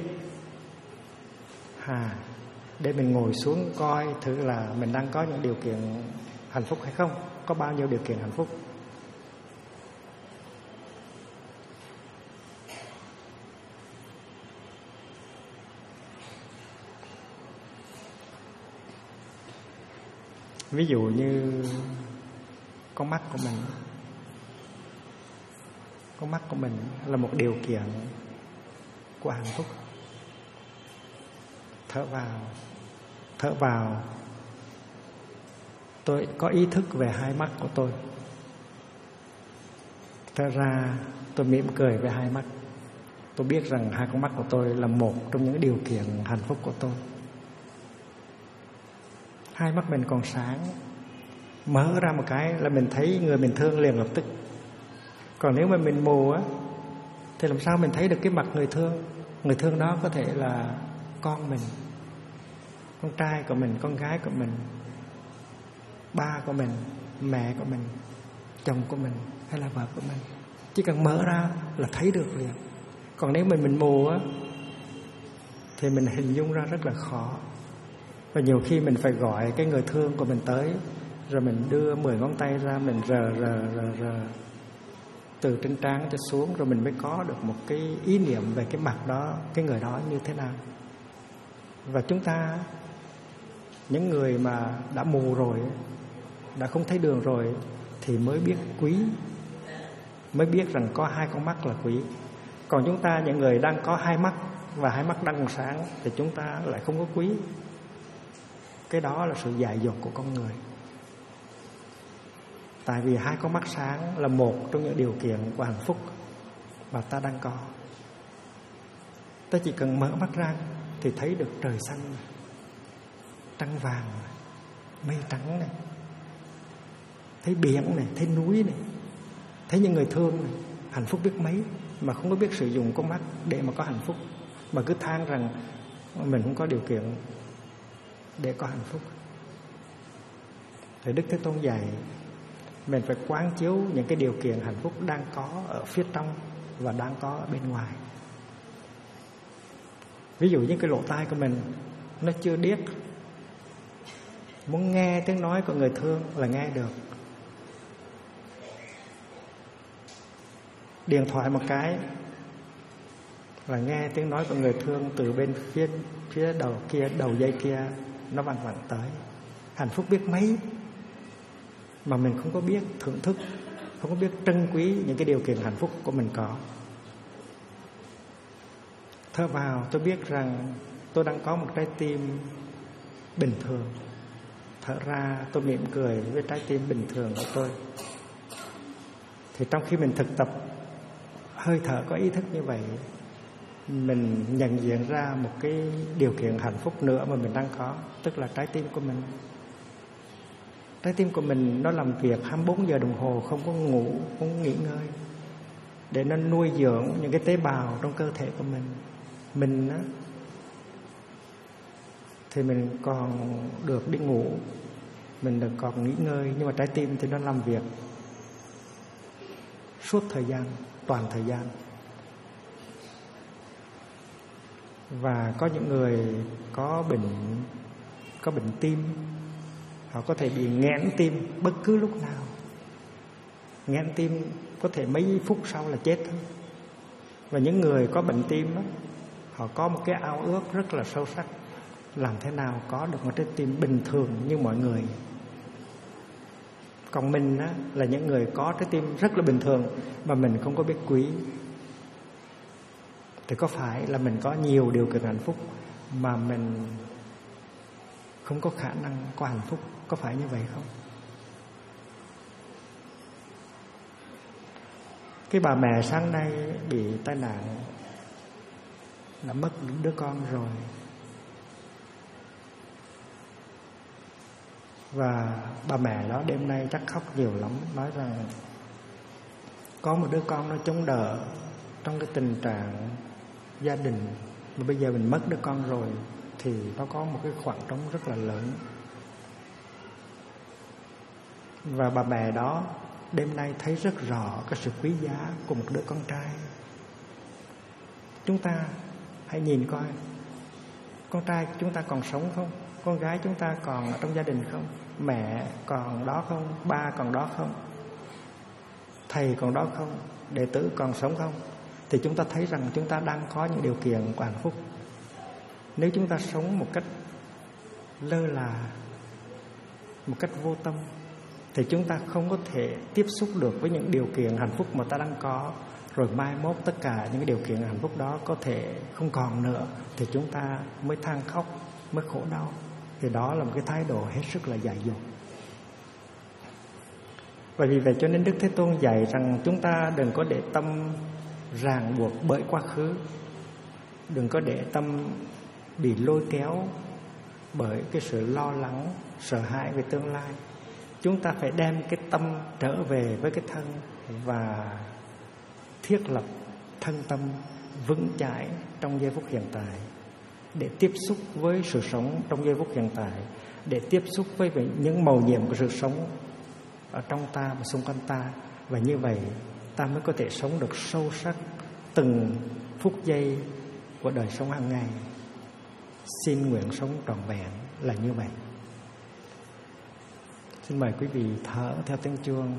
Để mình ngồi xuống coi thử là mình đang có những điều kiện hạnh phúc hay không, có bao nhiêu điều kiện hạnh phúc. Ví dụ như con mắt của mình. Con mắt của mình là một điều kiện của hạnh phúc. Thở vào, tôi có ý thức về hai mắt của tôi. Thở ra, tôi mỉm cười với hai mắt. Tôi biết rằng hai con mắt của tôi là một trong những điều kiện hạnh phúc của tôi. Hai mắt mình còn sáng, mở ra một cái là mình thấy người mình thương liền lập tức. Còn nếu mà mình mù á, thì làm sao mình thấy được cái mặt người thương? Người thương đó có thể là con mình, con trai của mình, con gái của mình, ba của mình, mẹ của mình, chồng của mình hay là vợ của mình. Chỉ cần mở ra là thấy được liền. Còn nếu mình mù á, thì mình hình dung ra rất là khó. Và nhiều khi mình phải gọi cái người thương của mình tới, rồi mình đưa 10 ngón tay ra, mình rờ từ trên trán cho xuống, rồi mình mới có được một cái ý niệm về cái mặt đó, cái người đó như thế nào. Và chúng ta, những người mà đã mù rồi, đã không thấy đường rồi, thì mới biết quý, mới biết rằng có hai con mắt là quý. Còn chúng ta, những người đang có hai mắt và hai mắt đang còn sáng, thì chúng ta lại không có quý. Cái đó là sự dại dột của con người. Tại vì hai con mắt sáng là một trong những điều kiện của hạnh phúc mà ta đang có. Ta chỉ cần mở mắt ra thì thấy được trời xanh, trăng vàng, mây trắng này, thấy biển này, thấy núi này, thấy những người thương này. Hạnh phúc biết mấy mà không có biết sử dụng con mắt để mà có hạnh phúc, mà cứ than rằng mình không có điều kiện để có hạnh phúc. Thì Đức Thế Tôn dạy mình phải quán chiếu những cái điều kiện hạnh phúc đang có ở phía trong và đang có ở bên ngoài. Ví dụ như cái lỗ tai của mình nó chưa điếc, muốn nghe tiếng nói của người thương là nghe được. Điện thoại một cái là nghe tiếng nói của người thương từ bên phía đầu kia, đầu dây kia, nó văng vẳng tới. Hạnh phúc biết mấy mà mình không có biết thưởng thức, không có biết trân quý những cái điều kiện hạnh phúc của mình có. Thở vào, tôi biết rằng tôi đang có một trái tim bình thường. Thở ra, tôi mỉm cười với trái tim bình thường của tôi. Thì trong khi mình thực tập hơi thở có ý thức như vậy, mình nhận diện ra một cái điều kiện hạnh phúc nữa mà mình đang có, tức là trái tim của mình. Trái tim của mình nó làm việc 24 giờ đồng hồ, không có ngủ, không có nghỉ ngơi, để nó nuôi dưỡng những cái tế bào trong cơ thể của mình. Mình á, thì mình còn được đi ngủ, mình được còn nghỉ ngơi, nhưng mà trái tim thì nó làm việc suốt thời gian, toàn thời gian. Và có những người có bệnh tim, họ có thể bị nghẽn tim bất cứ lúc nào. Nghẽn tim có thể mấy phút sau là chết thôi. Và những người có bệnh tim đó, họ có một cái ao ước rất là sâu sắc, làm thế nào có được một trái tim bình thường như mọi người. Còn mình á, là những người có trái tim rất là bình thường mà mình không có biết quý. Thì có phải là mình có nhiều điều kiện hạnh phúc mà mình không có khả năng có hạnh phúc? Có phải như vậy không? Cái bà mẹ sáng nay bị tai nạn, đã mất đứa con rồi. Và bà mẹ đó đêm nay chắc khóc nhiều lắm, nói rằng có một đứa con nó chống đỡ trong cái tình trạng gia đình, mà bây giờ mình mất đứa con rồi thì nó có một cái khoảng trống rất là lớn. Và bà mẹ đó đêm nay thấy rất rõ cái sự quý giá của một đứa con trai. Chúng ta hãy nhìn coi, con trai chúng ta còn sống không? Con gái chúng ta còn ở trong gia đình không? Mẹ còn đó không? Ba còn đó không? Thầy còn đó không? Đệ tử còn sống không? Thì chúng ta thấy rằng chúng ta đang có những điều kiện của hạnh phúc. Nếu chúng ta sống một cách lơ là, một cách vô tâm, thì chúng ta không có thể tiếp xúc được với những điều kiện hạnh phúc mà ta đang có. Rồi mai mốt tất cả những cái điều kiện hạnh phúc đó có thể không còn nữa, thì chúng ta mới than khóc, mới khổ đau. Thì đó là một cái thái độ hết sức là dại dột. Và vì vậy cho nên Đức Thế Tôn dạy rằng chúng ta đừng có để tâm ràng buộc bởi quá khứ, đừng có để tâm bị lôi kéo bởi cái sự lo lắng, sợ hãi về tương lai. Chúng ta phải đem cái tâm trở về với cái thân và thiết lập thân tâm vững chãi trong giây phút hiện tại, để tiếp xúc với sự sống trong giây phút hiện tại, để tiếp xúc với những mầu nhiệm của sự sống ở trong ta và xung quanh ta. Và như vậy ta mới có thể sống được sâu sắc từng phút giây của đời sống hàng ngày. Xin nguyện sống trọn vẹn là như vậy. Xin mời quý vị thở theo tiếng chuông.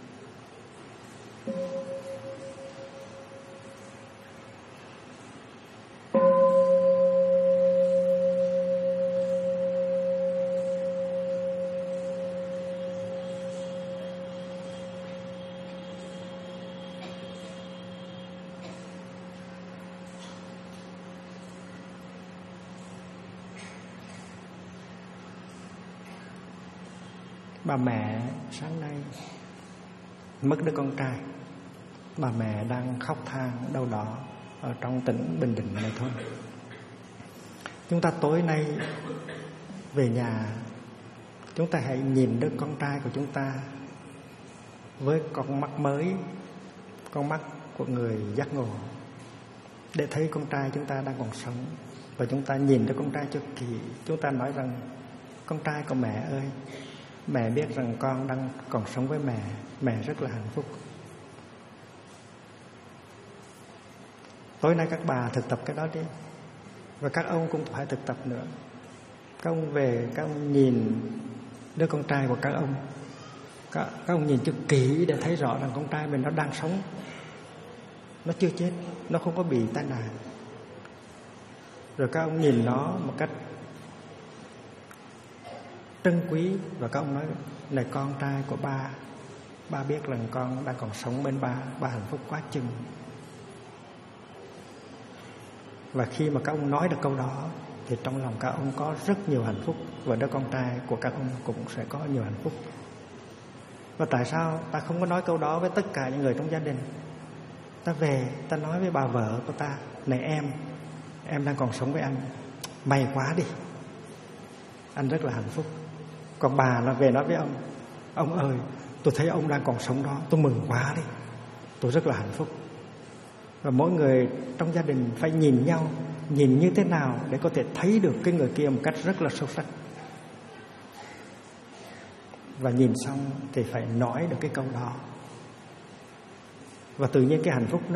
Bà mẹ sáng nay mất đứa con trai. Bà mẹ đang khóc than đâu đó ở trong tỉnh Bình Định này thôi. Chúng ta tối nay về nhà, chúng ta hãy nhìn đứa con trai của chúng ta với con mắt mới, con mắt của người giác ngộ, để thấy con trai chúng ta đang còn sống. Và chúng ta nhìn đứa con trai cho kỹ. Chúng ta nói rằng: con trai của mẹ ơi, mẹ biết rằng con đang còn sống với mẹ, mẹ rất là hạnh phúc. Tối nay các bà thực tập cái đó đi. Và các ông cũng phải thực tập nữa. Các ông về, các ông nhìn đứa con trai của các ông. Các ông nhìn cho kỹ để thấy rõ rằng con trai mình nó đang sống, nó chưa chết, nó không có bị tai nạn. Rồi các ông nhìn nó một cách trân quý. Và các ông nói: này con trai của ba biết rằng con đang còn sống bên ba hạnh phúc quá chừng. Và khi mà các ông nói được câu đó thì trong lòng các ông có rất nhiều hạnh phúc, và đứa con trai của các ông cũng sẽ có nhiều hạnh phúc. Và tại sao ta không có nói câu đó với tất cả những người trong gia đình? Ta về, ta nói với bà vợ của ta: này em đang còn sống với anh, may quá đi, anh rất là hạnh phúc. Còn bà là về nói với ông ơi, tôi thấy ông đang còn sống đó, tôi mừng quá đi, tôi rất là hạnh phúc. Và mỗi người trong gia đình phải nhìn nhau, nhìn như thế nào để có thể thấy được cái người kia một cách rất là sâu sắc. Và nhìn xong thì phải nói được cái câu đó. Và tự nhiên cái hạnh phúc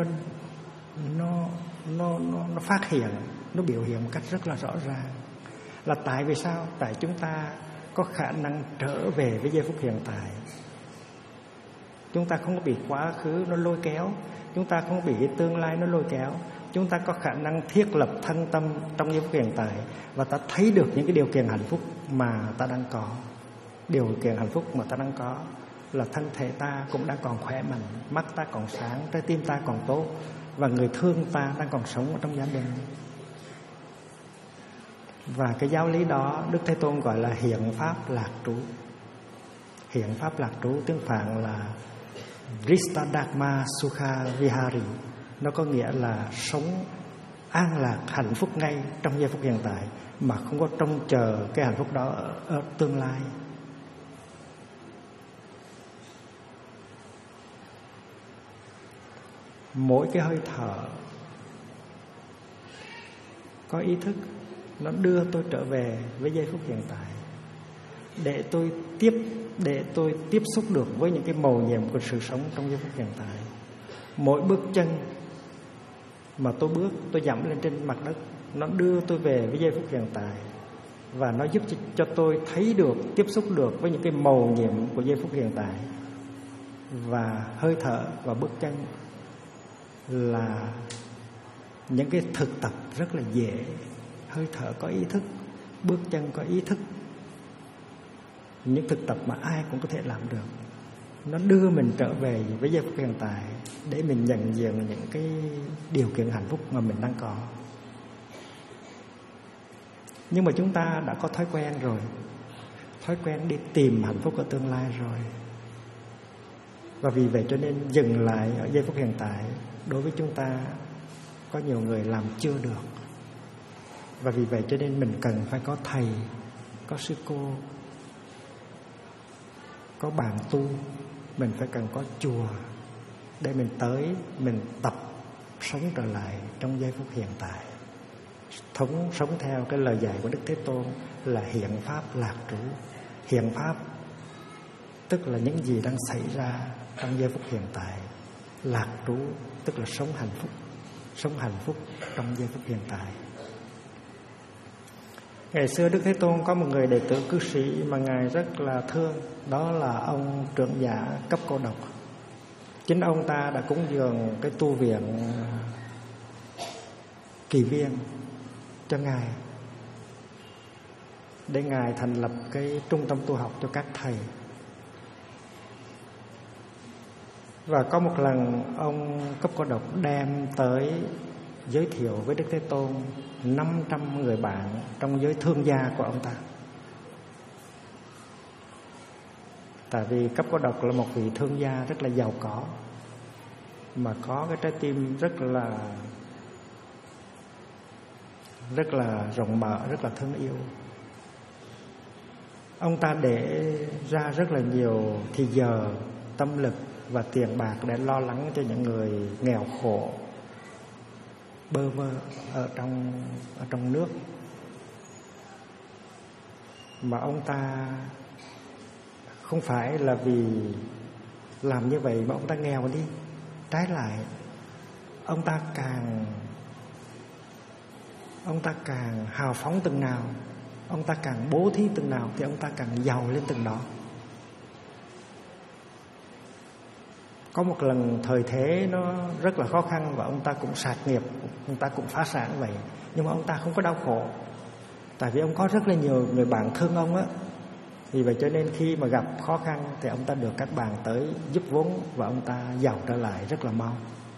nó phát hiện, nó biểu hiện một cách rất là rõ ràng. Là tại vì sao? Tại chúng ta có khả năng trở về với giây phút hiện tại. Chúng ta không có bị quá khứ nó lôi kéo, chúng ta không có bị cái tương lai nó lôi kéo. Chúng ta có khả năng thiết lập thân tâm trong giây phút hiện tại, và ta thấy được những cái điều kiện hạnh phúc mà ta đang có. Điều kiện hạnh phúc mà ta đang có là thân thể ta cũng đang còn khỏe mạnh, mắt ta còn sáng, trái tim ta còn tốt, và người thương ta đang còn sống ở trong gia đình. Và cái giáo lý đó Đức Thế Tôn gọi là hiện pháp lạc trú. Hiện pháp lạc trú tiếng Phạn là Dristadharma Sukha Vihari. Nó có nghĩa là sống an lạc, hạnh phúc ngay trong giây phút hiện tại, mà không có trông chờ cái hạnh phúc đó ở tương lai. Mỗi cái hơi thở có ý thức, nó đưa tôi trở về với giây phút hiện tại. để tôi tiếp xúc được với những cái mầu nhiệm của sự sống trong giây phút hiện tại. Mỗi bước chân mà tôi bước, tôi dẫm lên trên mặt đất, nó đưa tôi về với giây phút hiện tại, và nó giúp cho tôi thấy được, tiếp xúc được với những cái mầu nhiệm của giây phút hiện tại. Và hơi thở và bước chân là những cái thực tập rất là dễ. Hơi thở có ý thức, bước chân có ý thức, những thực tập mà ai cũng có thể làm được. Nó đưa mình trở về với giây phút hiện tại để mình nhận diện những cái điều kiện hạnh phúc mà mình đang có. Nhưng mà chúng ta đã có thói quen rồi, thói quen đi tìm hạnh phúc ở tương lai rồi. Và vì vậy cho nên dừng lại ở giây phút hiện tại đối với chúng ta có nhiều người làm chưa được. Và vì vậy cho nên mình cần phải có thầy, có sư cô, có bạn tu. Mình phải cần có chùa để mình tới, mình tập sống trở lại trong giây phút hiện tại. Sống theo cái lời dạy của Đức Thế Tôn là hiện pháp lạc trú. Hiện pháp tức là những gì đang xảy ra trong giây phút hiện tại. Lạc trú tức là sống hạnh phúc. Sống hạnh phúc trong giây phút hiện tại. Ngày xưa Đức Thế Tôn có một người đệ tử cư sĩ mà Ngài rất là thương. Đó là ông trưởng giả Cấp Cô Độc. Chính ông ta đã cúng dường cái tu viện Kỳ Viên cho Ngài, để Ngài thành lập cái trung tâm tu học cho các thầy. Và có một lần ông Cấp Cô Độc đem tới giới thiệu với Đức Thế Tôn 500 người bạn trong giới thương gia của ông ta. Tại vì Cấp Cô Độc là một vị thương gia rất là giàu có, mà có cái trái tim rất là rộng mở, rất là thương yêu. Ông ta để ra rất là nhiều thì giờ, tâm lực và tiền bạc để lo lắng cho những người nghèo khổ bơ vơ ở trong nước. Mà ông ta không phải là vì làm như vậy mà ông ta nghèo đi. Trái lại, ông ta càng hào phóng từng nào, ông ta càng bố thí từng nào, thì ông ta càng giàu lên từng đó. Có một lần thời thế nó rất là khó khăn và ông ta cũng sạt nghiệp, ông ta cũng phá sản vậy. Nhưng mà ông ta không có đau khổ, tại vì ông có rất là nhiều người bạn thương ông á. Vì vậy cho nên khi mà gặp khó khăn thì ông ta được các bạn tới giúp vốn, và ông ta giàu trở lại rất là mau.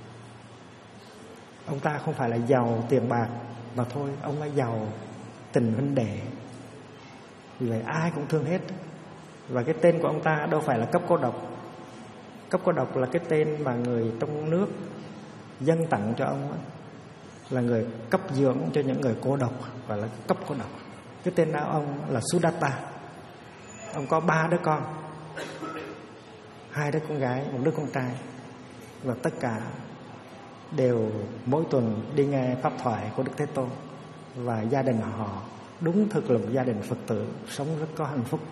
Ông ta không phải là giàu tiền bạc mà thôi, ông ấy giàu tình huynh đệ. Vì vậy ai cũng thương hết. Và cái tên của ông ta đâu phải là Cấp Cô Độc. Cấp Cô Độc là cái tên mà người trong nước dâng tặng cho ông ấy, là người cấp dưỡng cho những người cô độc, gọi là Cấp Cô Độc. Cái tên của ông là Sudatta. Ông có 3 đứa con, 2 đứa con gái, 1 đứa con trai. Và tất cả đều mỗi tuần đi nghe pháp thoại của Đức Thế Tôn. Và gia đình họ đúng thực là một gia đình Phật tử, sống rất có hạnh phúc.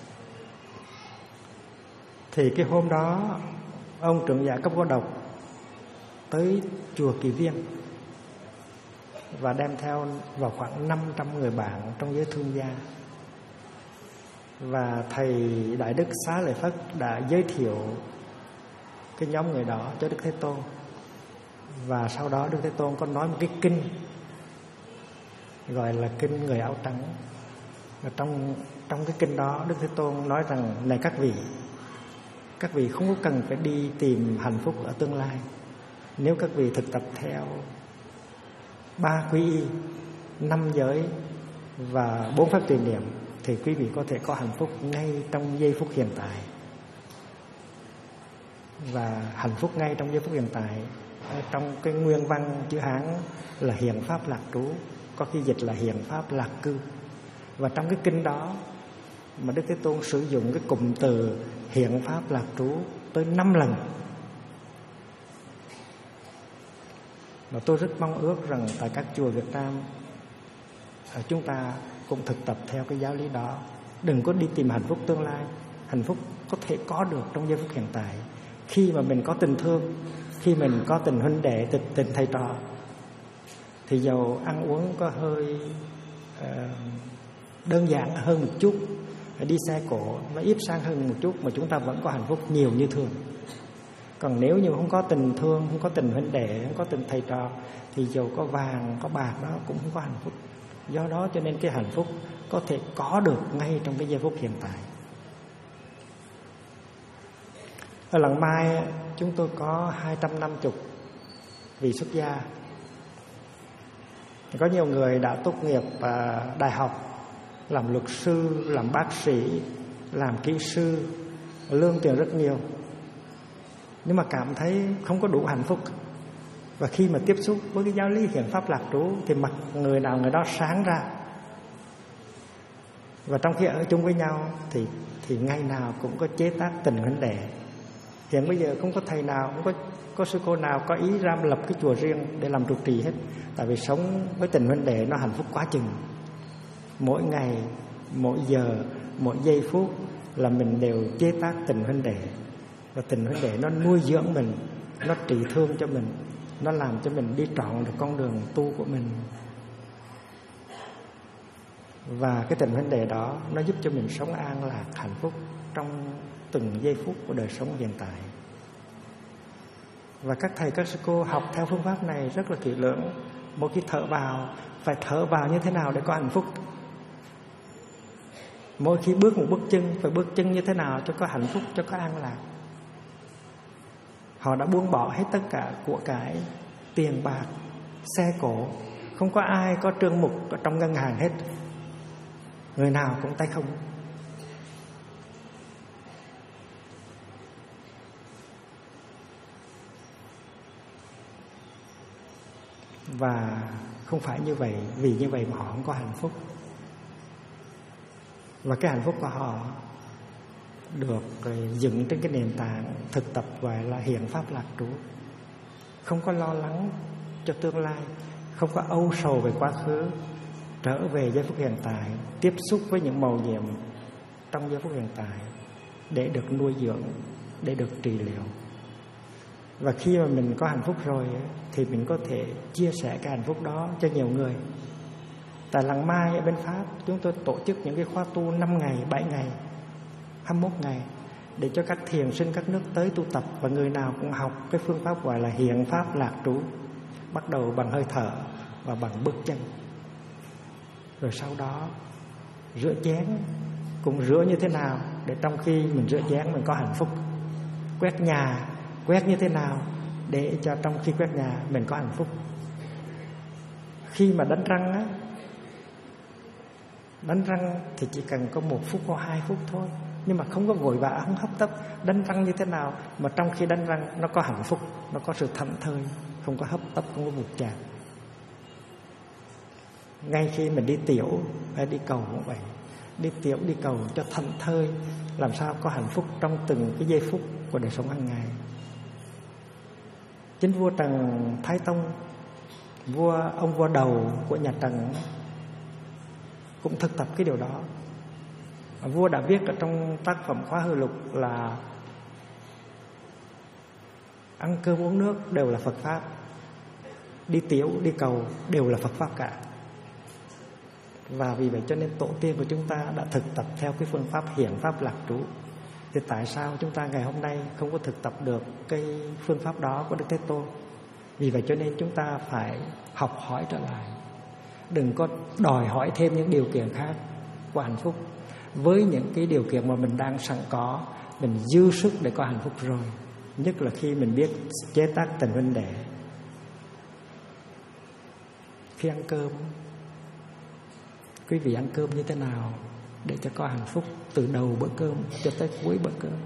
Thì cái hôm đó ông trưởng giả Cấp Cô Độc tới chùa Kỳ Viên và đem theo vào khoảng 500 người bạn trong giới thương gia. Và thầy Đại Đức Xá Lợi Phất đã giới thiệu cái nhóm người đó cho Đức Thế Tôn. Và sau đó Đức Thế Tôn có nói một cái kinh gọi là kinh người áo trắng. Và trong cái kinh đó Đức Thế Tôn nói rằng: này các vị không có cần phải đi tìm hạnh phúc ở tương lai. Nếu các vị thực tập theo 3 quy y, 5 giới và 4 pháp tùy niệm thì quý vị có thể có hạnh phúc ngay trong giây phút hiện tại. Và hạnh phúc ngay trong giây phút hiện tại, trong cái nguyên văn chữ Hán là hiện pháp lạc trú, có khi dịch là hiện pháp lạc cư. Và trong cái kinh đó mà Đức Thế Tôn sử dụng cái cụm từ hiện pháp lạc trú tới 5 lần. Và tôi rất mong ước rằng tại các chùa Việt Nam chúng ta cũng thực tập theo cái giáo lý đó. Đừng có đi tìm hạnh phúc tương lai. Hạnh phúc có thể có được trong giây phút hiện tại. Khi mà mình có tình thương, khi mình có tình huynh đệ, tình thầy trò, thì dầu ăn uống có hơi đơn giản hơn một chút, đi xe cộ nó ít sang hơn một chút, mà chúng ta vẫn có hạnh phúc nhiều như thường. Còn nếu như không có tình thương, không có tình huynh đệ, không có tình thầy trò, thì dầu có vàng, có bạc đó cũng không có hạnh phúc. Do đó cho nên cái hạnh phúc có thể có được ngay trong cái giây phút hiện tại. Ở Làng Mai chúng tôi có 250 vị xuất gia. Có nhiều người đã tốt nghiệp đại học, làm luật sư, làm bác sĩ, làm kỹ sư, lương tiền rất nhiều, nhưng mà cảm thấy không có đủ hạnh phúc. Và khi mà tiếp xúc với cái giáo lý hiến pháp lạc trú thì mặt người nào người đó sáng ra. Và trong khi ở chung với nhau thì ngày nào cũng có chế tác tình huynh đệ. Hiện bây giờ không có thầy nào, không có sư cô nào có ý ra lập cái chùa riêng để làm trụ trì hết. Tại vì sống với tình huynh đệ nó hạnh phúc quá chừng. Mỗi ngày, mỗi giờ, mỗi giây phút là mình đều chế tác tình huynh đệ. Và tình huynh đệ nó nuôi dưỡng mình, nó trị thương cho mình, nó làm cho mình đi trọn được con đường tu của mình. Và cái tình huynh đệ đó nó giúp cho mình sống an lạc, hạnh phúc trong từng giây phút của đời sống hiện tại. Và các thầy, các sư cô học theo phương pháp này rất là kỹ lưỡng. Mỗi khi thở vào, phải thở vào như thế nào để có hạnh phúc. Mỗi khi bước một bước chân, phải bước chân như thế nào cho có hạnh phúc, cho có an lạc. Họ đã buông bỏ hết tất cả của cải, tiền bạc, xe cộ. Không có ai có trương mục ở trong ngân hàng hết. Người nào cũng tay không. Và không phải như vậy, vì như vậy mà họ không có hạnh phúc. Và cái hạnh phúc của họ được dựng trên cái nền tảng thực tập gọi là hiến pháp lạc trú. Không có lo lắng cho tương lai, không có âu sầu về quá khứ, trở về giây phút hiện tại, tiếp xúc với những mầu nhiệm trong giây phút hiện tại để được nuôi dưỡng, để được trị liệu. Và khi mà mình có hạnh phúc rồi thì mình có thể chia sẻ cái hạnh phúc đó cho nhiều người. Tại Làng Mai ở bên Pháp, chúng tôi tổ chức những cái khóa tu 5 ngày, 7 ngày, 21 ngày để cho các thiền sinh các nước tới tu tập. Và người nào cũng học cái phương pháp gọi là hiến pháp lạc trú, bắt đầu bằng hơi thở và bằng bước chân. Rồi sau đó rửa chén cũng rửa như thế nào để trong khi mình rửa chén mình có hạnh phúc. Quét nhà, quét như thế nào để cho trong khi quét nhà mình có hạnh phúc. Khi mà đánh răng á, đánh răng thì chỉ cần có 1 phút hoặc 2 phút thôi, nhưng mà không có vội vã, không hấp tấp. Đánh răng như thế nào mà trong khi đánh răng nó có hạnh phúc, nó có sự thảnh thơi, không có hấp tấp, không có vụt chạc. Ngay khi mình đi tiểu hay đi cầu cũng vậy, đi tiểu đi cầu cho thảnh thơi, làm sao có hạnh phúc trong từng cái giây phút của đời sống hàng ngày. Chính vua Trần Thái Tông, ông vua đầu của nhà Trần cũng thực tập cái điều đó. Vua đã viết ở trong tác phẩm Khóa Hư Lục là ăn cơm uống nước đều là Phật pháp, đi tiểu đi cầu đều là Phật pháp cả. Và vì vậy cho nên tổ tiên của chúng ta đã thực tập theo cái phương pháp hiến pháp lạc trú. Thì tại sao chúng ta ngày hôm nay không có thực tập được cái phương pháp đó của Đức Thế Tôn? Vì vậy cho nên chúng ta phải học hỏi trở lại. Đừng có đòi hỏi thêm những điều kiện khác của hạnh phúc. Với những cái điều kiện mà mình đang sẵn có, mình dư sức để có hạnh phúc rồi. Nhất là khi mình biết chế tác tình huynh đệ. Khi ăn cơm, quý vị ăn cơm như thế nào để cho có hạnh phúc từ đầu bữa cơm cho tới cuối bữa cơm?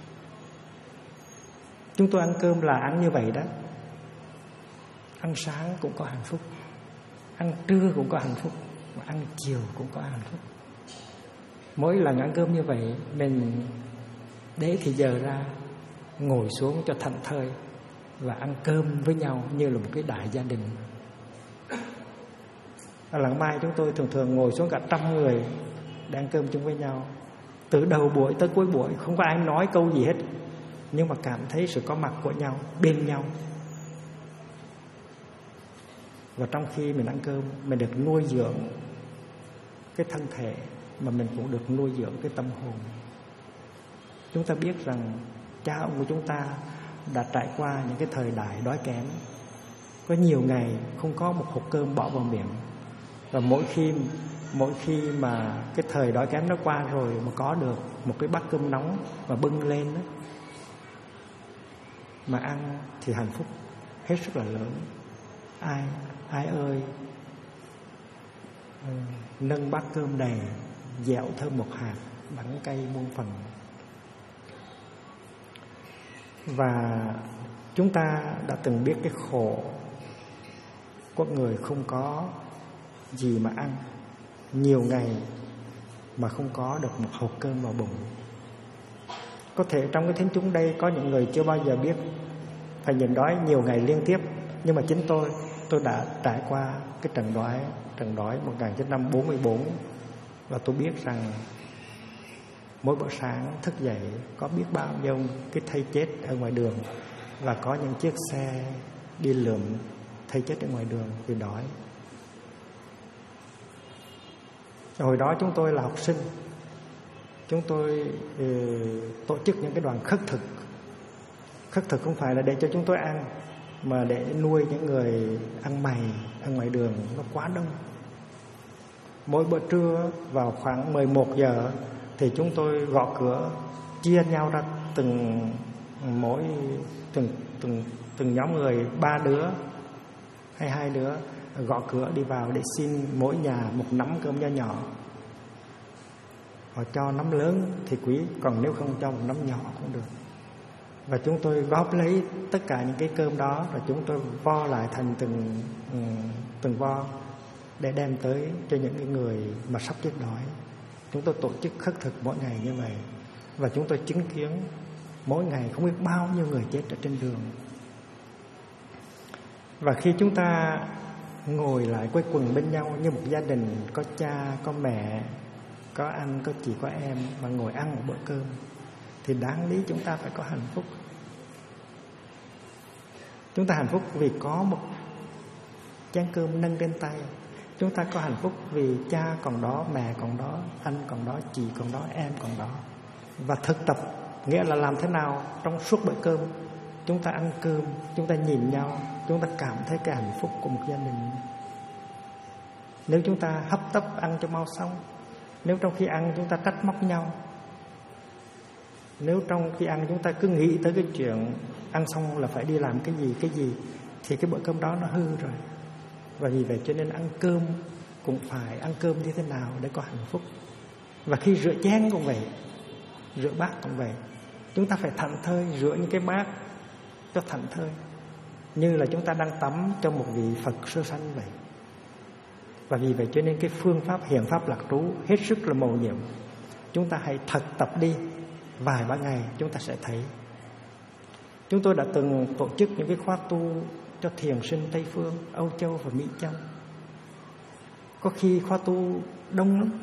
Chúng tôi ăn cơm là ăn như vậy đó. Ăn sáng cũng có hạnh phúc, ăn trưa cũng có hạnh phúc, và ăn chiều cũng có hạnh phúc. Mỗi lần ăn cơm như vậy, mình để thì giờ ra ngồi xuống cho thảnh thơi và ăn cơm với nhau như là một cái đại gia đình. Ở Làng Mai chúng tôi thường ngồi xuống cả 100 người để ăn cơm chung với nhau. Từ đầu buổi tới cuối buổi không có ai nói câu gì hết, nhưng mà cảm thấy sự có mặt của nhau, bên nhau. Và trong khi mình ăn cơm, mình được nuôi dưỡng cái thân thể, mà mình cũng được nuôi dưỡng cái tâm hồn. Chúng ta biết rằng cha ông của chúng ta đã trải qua những cái thời đại đói kém, có nhiều ngày không có một hộp cơm bỏ vào miệng. Và mỗi khi mà cái thời đói kém nó qua rồi, mà có được một cái bát cơm nóng mà bưng lên đó, mà ăn thì hạnh phúc hết sức là lớn. Ai ơi, nâng bát cơm đầy, dẻo thơm một hạt, đắng cay muôn phần. Và chúng ta đã từng biết cái khổ của người không có gì mà ăn, nhiều ngày mà không có được một hộp cơm vào bụng. Có thể trong cái thính chúng đây có những người chưa bao giờ biết phải nhịn đói nhiều ngày liên tiếp, nhưng mà chính tôi đã trải qua cái trận đói 1944, và tôi biết rằng mỗi bữa sáng thức dậy có biết bao nhiêu cái thây chết ở ngoài đường, và có những chiếc xe đi lượm thây chết ở ngoài đường vì đói. Hồi đó chúng tôi là học sinh, chúng tôi tổ chức những cái đoàn khất thực. Khất thực không phải là để cho chúng tôi ăn, mà để nuôi những người ăn mày ở ngoài đường, nó quá đông. Mỗi bữa trưa vào khoảng 11 giờ thì chúng tôi gõ cửa, chia nhau ra từng nhóm người, 3 đứa hay 2 đứa, gõ cửa đi vào để xin mỗi nhà một nắm cơm nho nhỏ. Họ cho nắm lớn thì quý, còn nếu không cho một nắm nhỏ cũng được. Và chúng tôi góp lấy tất cả những cái cơm đó, rồi chúng tôi vo lại thành từng vo để đem tới cho những cái người mà sắp chết đói. Chúng tôi tổ chức khất thực mỗi ngày như vậy, và chúng tôi chứng kiến mỗi ngày không biết bao nhiêu người chết ở trên đường. Và khi chúng ta ngồi lại quây quần bên nhau như một gia đình, có cha, có mẹ, có anh, có chị, có em, mà ngồi ăn một bữa cơm, thì đáng lý chúng ta phải có hạnh phúc. Chúng ta hạnh phúc vì có một chén cơm nâng trên tay. Chúng ta có hạnh phúc vì cha còn đó, mẹ còn đó, anh còn đó, chị còn đó, em còn đó. Và thực tập nghĩa là làm thế nào trong suốt bữa cơm chúng ta ăn cơm, chúng ta nhìn nhau, chúng ta cảm thấy cái hạnh phúc của một gia đình. Nếu chúng ta hấp tấp ăn cho mau xong, nếu trong khi ăn chúng ta trách móc nhau, nếu trong khi ăn chúng ta cứ nghĩ tới cái chuyện ăn xong là phải đi làm cái gì, thì cái bữa cơm đó nó hư rồi. Và vì vậy cho nên ăn cơm cũng phải ăn cơm như thế nào để có hạnh phúc. Và khi rửa chén cũng vậy, rửa bát cũng vậy. Chúng ta phải thảnh thơi rửa những cái bát cho thảnh thơi, như là chúng ta đang tắm cho một vị Phật sơ sanh vậy. Và vì vậy cho nên cái phương pháp hiện pháp lạc trú hết sức là mầu nhiệm. Chúng ta hãy thực tập đi, vài ba ngày chúng ta sẽ thấy. Chúng tôi đã từng tổ chức những cái khóa tu cho thiền sinh Tây Phương, Âu Châu và Mỹ Châu. Có khi khóa tu đông lắm,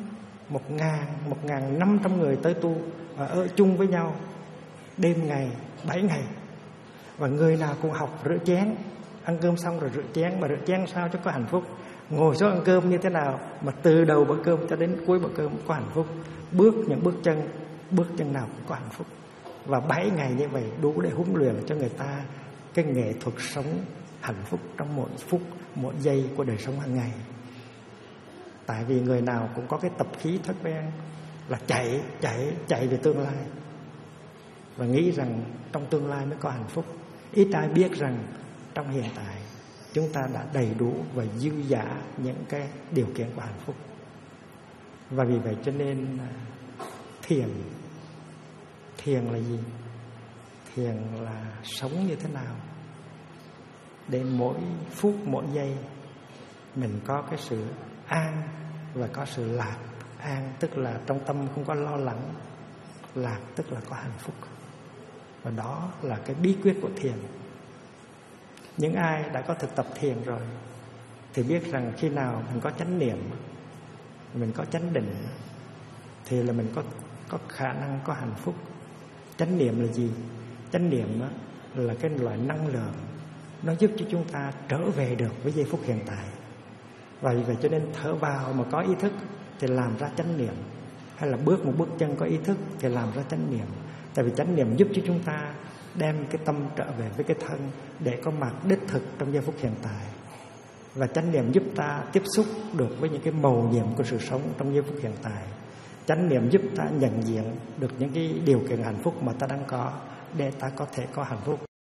1.500 người tới tu và ở chung với nhau đêm ngày 7 ngày. Và người nào cũng học rửa chén, ăn cơm xong rồi rửa chén. Mà rửa chén sao cho có hạnh phúc, ngồi xuống ăn cơm như thế nào mà từ đầu bữa cơm cho đến cuối bữa cơm có hạnh phúc. Những bước chân nào cũng có hạnh phúc. Và 7 ngày như vậy đủ để huấn luyện cho người ta cái nghệ thuật sống hạnh phúc trong mỗi phút, mỗi giây của đời sống hàng ngày. Tại vì người nào cũng có cái tập khí thói quen là chạy về tương lai, và nghĩ rằng trong tương lai mới có hạnh phúc. Ít ai biết rằng trong hiện tại chúng ta đã đầy đủ và dư dả những cái điều kiện của hạnh phúc. Và vì vậy cho nên thiền là gì? Thiền là sống như thế nào để mỗi phút mỗi giây mình có cái sự an và có sự lạc. An tức là trong tâm không có lo lắng, lạc tức là có hạnh phúc. Và đó là cái bí quyết của thiền. Những ai đã có thực tập thiền rồi thì biết rằng khi nào mình có chánh niệm, mình có chánh định, thì là mình có khả năng có hạnh phúc. Chánh niệm là gì? Chánh niệm là cái loại năng lượng, nó giúp cho chúng ta trở về được với giây phút hiện tại. Vậy cho nên thở vào mà có ý thức thì làm ra chánh niệm, hay là bước một bước chân có ý thức thì làm ra chánh niệm. Tại vì chánh niệm giúp cho chúng ta đem cái tâm trở về với cái thân để có mặt đích thực trong giây phút hiện tại. Và chánh niệm giúp ta tiếp xúc được với những cái mầu nhiệm của sự sống trong giây phút hiện tại. Chánh niệm giúp ta nhận diện được những cái điều kiện hạnh phúc mà ta đang có, để ta có thể có hạnh phúc.